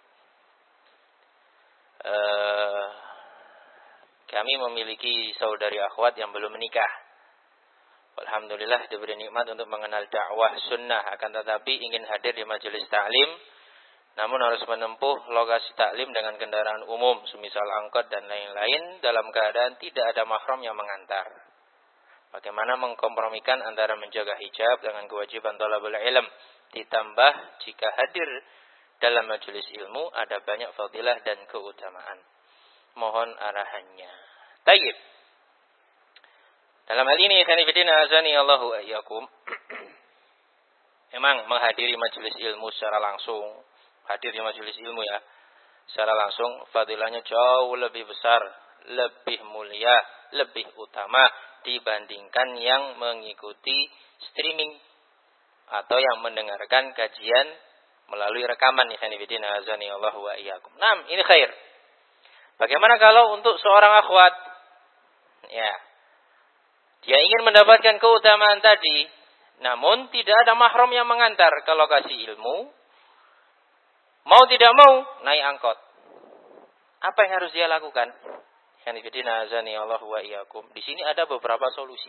Uh, kami memiliki saudari akhwat yang belum menikah. Alhamdulillah diberi nikmat untuk mengenal dakwah sunnah, akan tetapi ingin hadir di majelis taklim, namun harus menempuh lokasi taklim dengan kendaraan umum, semisal angkot dan lain-lain, dalam keadaan tidak ada mahram yang mengantar. Bagaimana mengkompromikan antara menjaga hijab dengan kewajiban thalabul ilm, ditambah jika hadir dalam majelis ilmu ada banyak fadilah dan keutamaan. Mohon arahannya. Tayyib. Dalam hal ini, khanifidina azani Allahu ayyakum. Memang menghadiri majelis ilmu secara langsung, hadir di majelis ilmu ya, secara langsung fadilahnya jauh lebih besar, lebih mulia, lebih utama dibandingkan yang mengikuti streaming atau yang mendengarkan kajian melalui rekaman. Khanifidina azani Allahu ayyakum. Nah, ini khair. Bagaimana kalau untuk seorang akhwat, ya, dia ingin mendapatkan keutamaan tadi, namun tidak ada mahram yang mengantar ke lokasi ilmu. Mau tidak mau, naik angkot. Apa yang harus dia lakukan? Hanifidina azani Allah wa iyyakum. Di sini ada beberapa solusi.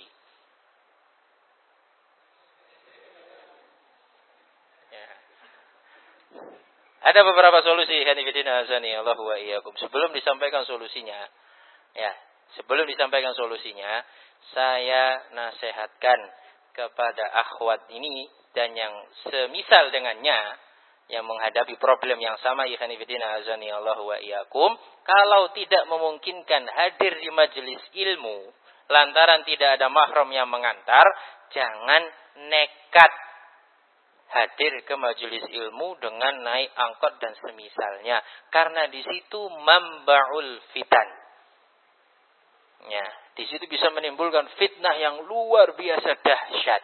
Ya. Ada beberapa solusi. Hanifidina azani Allah wa iyyakum. Sebelum disampaikan solusinya, ya, sebelum disampaikan solusinya, saya nasihatkan kepada akhwat ini dan yang semisal dengannya yang menghadapi problem yang sama, ikhwanifidina azani Allah wa iyyakum, kalau tidak memungkinkan hadir di majelis ilmu lantaran tidak ada mahram yang mengantar, jangan nekat hadir ke majelis ilmu dengan naik angkot dan semisalnya, karena di situ mambaul fitan. Ya, di situ bisa menimbulkan fitnah yang luar biasa dahsyat.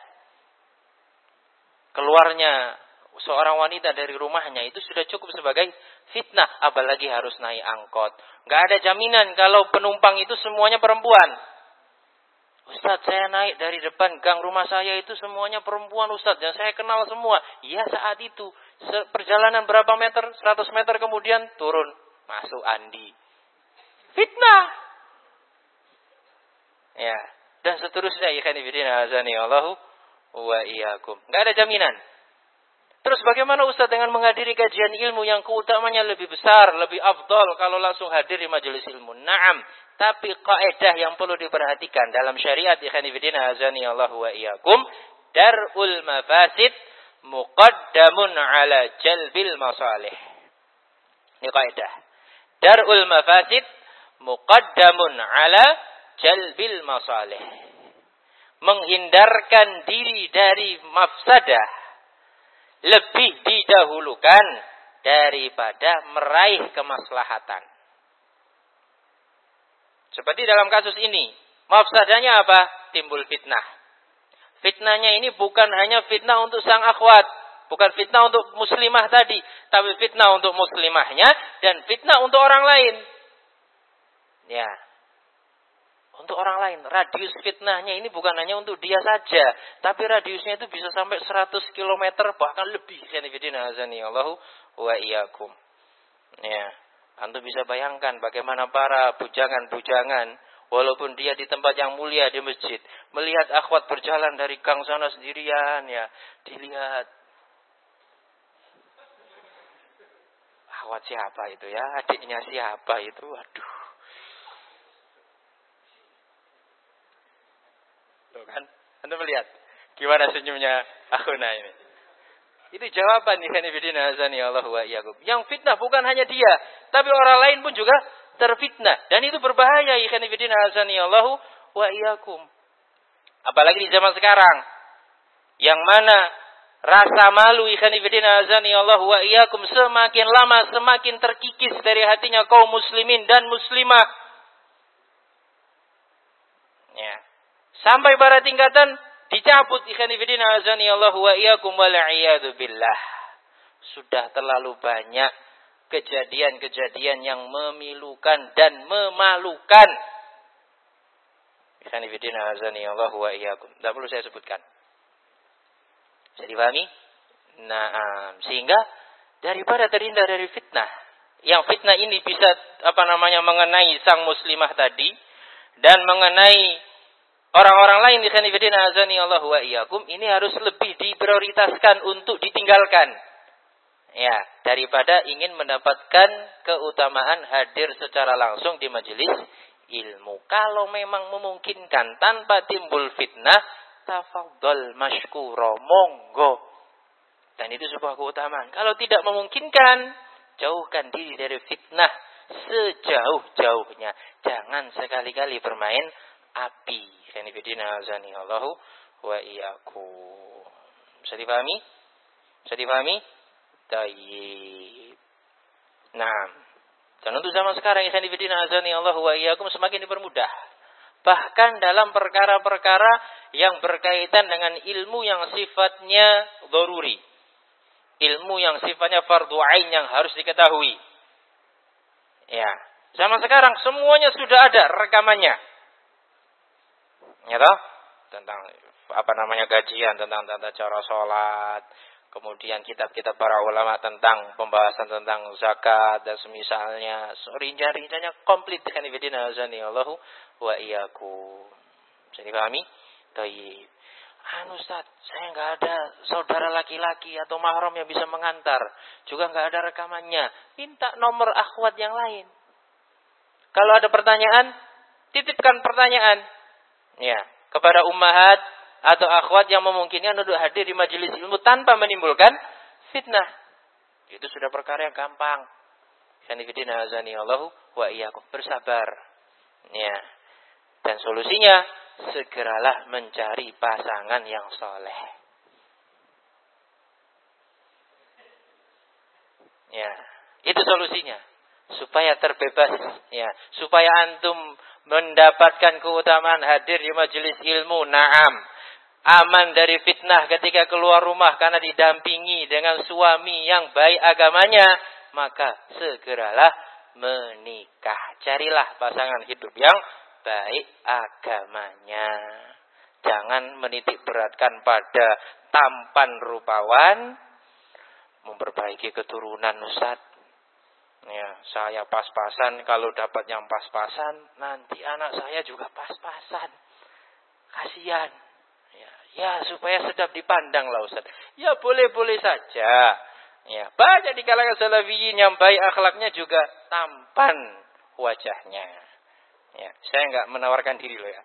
Keluarnya seorang wanita dari rumahnya itu sudah cukup sebagai fitnah, apalagi harus naik angkot. Gak ada jaminan kalau penumpang itu semuanya perempuan. Ustaz, saya naik dari depan gang rumah saya itu semuanya perempuan Ustaz, dan saya kenal semua. Iya, saat itu perjalanan berapa meter, seratus meter kemudian turun, masuk Andi. Fitnah. Ya, dan seterusnya, ikhwan fillah azani Allahu wa iyyakum. Enggak ada jaminan. Terus bagaimana Ustaz dengan menghadiri kajian ilmu yang keutamanya lebih besar, lebih afdal kalau langsung hadir di majelis ilmu? Naam, tapi kaidah yang perlu diperhatikan dalam syariat ikhwan fillah azani Allah wa iyyakum, darul mafasid muqaddamun ala jalbil masalih. Ini kaidah. Darul mafasid muqaddamun ala jalbil masalih. Menghindarkan diri dari mafsadah lebih didahulukan daripada meraih kemaslahatan. Seperti dalam kasus ini, mafsadahnya apa? Timbul fitnah. Fitnahnya ini bukan hanya fitnah untuk sang akhwat, bukan fitnah untuk muslimah tadi, tapi fitnah untuk muslimahnya dan fitnah untuk orang lain. Ya. Untuk orang lain, radius fitnahnya ini bukan hanya untuk dia saja, tapi radiusnya itu bisa sampai seratus kilometer bahkan lebih. Allahu wa iyyakum. Ya, antum bisa bayangkan bagaimana para bujangan-bujangan walaupun dia di tempat yang mulia di masjid, melihat akhwat berjalan dari gang sana sendirian, ya, dilihat. Akhwat siapa itu ya? Adiknya siapa itu? Aduh. Tuh kan, Anda melihat gimana senyumnya akhuna ini. Itu jawaban ikhwan fillah azani Allah wa iyyakum. Yang fitnah bukan hanya dia, tapi orang lain pun juga terfitnah, dan itu berbahaya ikhwan fillah azani Allah wa iyyakum. Apalagi di zaman sekarang, yang mana rasa malu ikhwan fillah azani Allah wa iyyakum semakin lama semakin terkikis dari hatinya kaum muslimin dan muslimah. Ya. Sampai pada tingkatan dicabut ikhwan fillah azani Allah wa iyyakum wal iyadu billah. Sudah terlalu banyak kejadian-kejadian yang memilukan dan memalukan. Ikhwan fillah azani Allah wa iyyakum. Tidak perlu saya sebutkan. Bisa dipahami? Nah, sehingga daripada terhindar dari fitnah, yang fitnah ini bisa apa namanya mengenai sang muslimah tadi dan mengenai orang-orang lain di khanifidina azani Allah wa iyyakum, ini harus lebih diprioritaskan untuk ditinggalkan. Ya, daripada ingin mendapatkan keutamaan hadir secara langsung di majelis ilmu. Kalau memang memungkinkan tanpa timbul fitnah, tafadhol mashkura, monggo. Dan itu sebuah keutamaan. Kalau tidak memungkinkan, jauhkan diri dari fitnah sejauh-jauhnya. Jangan sekali-kali bermain api. Khanifidina azani Allahu wa iyyakum. Bisa dipahami? Bisa dipahami? Tayyib. Nah, dan untuk zaman sekarang khanifidina azani Allahu wa iyyakum semakin dipermudah. Bahkan dalam perkara-perkara yang berkaitan dengan ilmu yang sifatnya daruri. Ilmu yang sifatnya fardhu ain yang harus diketahui. Ya, zaman sekarang semuanya sudah ada rekamannya. Ya toh? Tentang apa namanya kajian tentang tata cara sholat, kemudian kitab-kitab para ulama tentang pembahasan tentang zakat dan semisalnya, rinca-rincanya komplit kan ibadina azani Allahu wa iyyakum. Bisa dipahami? Baik. Anu Ustaz, saya enggak ada saudara laki-laki atau mahram yang bisa mengantar, juga enggak ada rekamannya. Minta nomor akhwat yang lain. Kalau ada pertanyaan, titipkan pertanyaan. Ya, kepada ummahat atau akhwat yang memungkinkan untuk hadir di majelis ilmu tanpa menimbulkan fitnah. Itu sudah perkara yang gampang. Khanifidina azani Allahu wa iyyakum. Bersabar. Ya. Dan solusinya, segeralah mencari pasangan yang soleh. Ya, itu solusinya. Supaya terbebas, ya, supaya antum mendapatkan keutamaan hadir di majelis ilmu. Naam, aman dari fitnah ketika keluar rumah karena didampingi dengan suami yang baik agamanya, maka segeralah menikah. Carilah pasangan hidup yang baik agamanya. Jangan menitik beratkan pada tampan rupawan, memperbaiki keturunan Ustaz. Ya, saya pas-pasan, kalau dapat yang pas-pasan, nanti anak saya juga pas-pasan. Kasihan. Ya, ya supaya sedap dipandang lah Ustaz. Ya boleh-boleh saja. Ya, banyak di kalangan salafiyin yang baik akhlaknya juga tampan wajahnya. Ya, saya enggak menawarkan diri loh ya.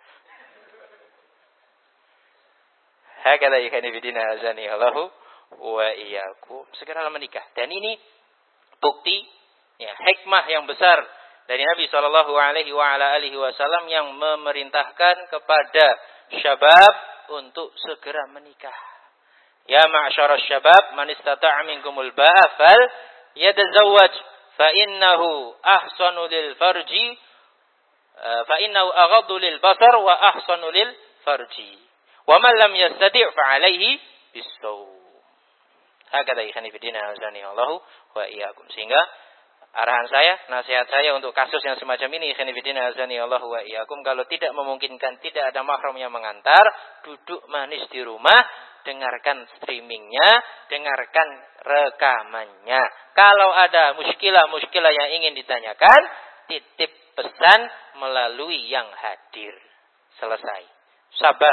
Hakala ikhani bidina azani Allahu wa iyyakum. Segeralah menikah. Dan ini bukti ya hikmah yang besar dari Nabi sallallahu alaihi wa ala alihi wasallam yang memerintahkan kepada syabab untuk segera menikah. Ya ma'syarasy syabab man istata'a minkumul ba'a fal yatazawwaj fa innahu ahsanu lil farji fa innahu aghaddu lil basar wa ahsanu lil farji. Wa man lam yastati' fa 'alaihi bis-shaum. Hakada ikhani fillah azani Allahu wa iyyakum. Sehingga arahan saya, nasihat saya untuk kasus yang semacam ini ikhani fillah azani Allahu wa iyyakum, kalau tidak memungkinkan, tidak ada mahram yang mengantar, duduk manis di rumah, dengarkan streamingnya, dengarkan rekamannya. Kalau ada muskilah-muskilah yang ingin ditanyakan, titip pesan melalui yang hadir. Selesai. Sabar.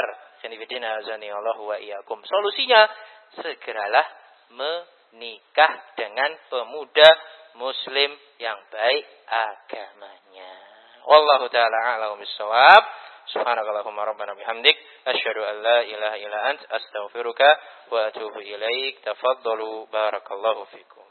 Solusinya, segeralah menikah dengan pemuda muslim yang baik agamanya. Wallahu ta'ala a'lam bis-shawab. Subhanakallahumma rabbana bihamdik asyhadu an la ilaha illa ant astaghfiruka wa atubu ilaik. Tafaddalu barakallahu fikum.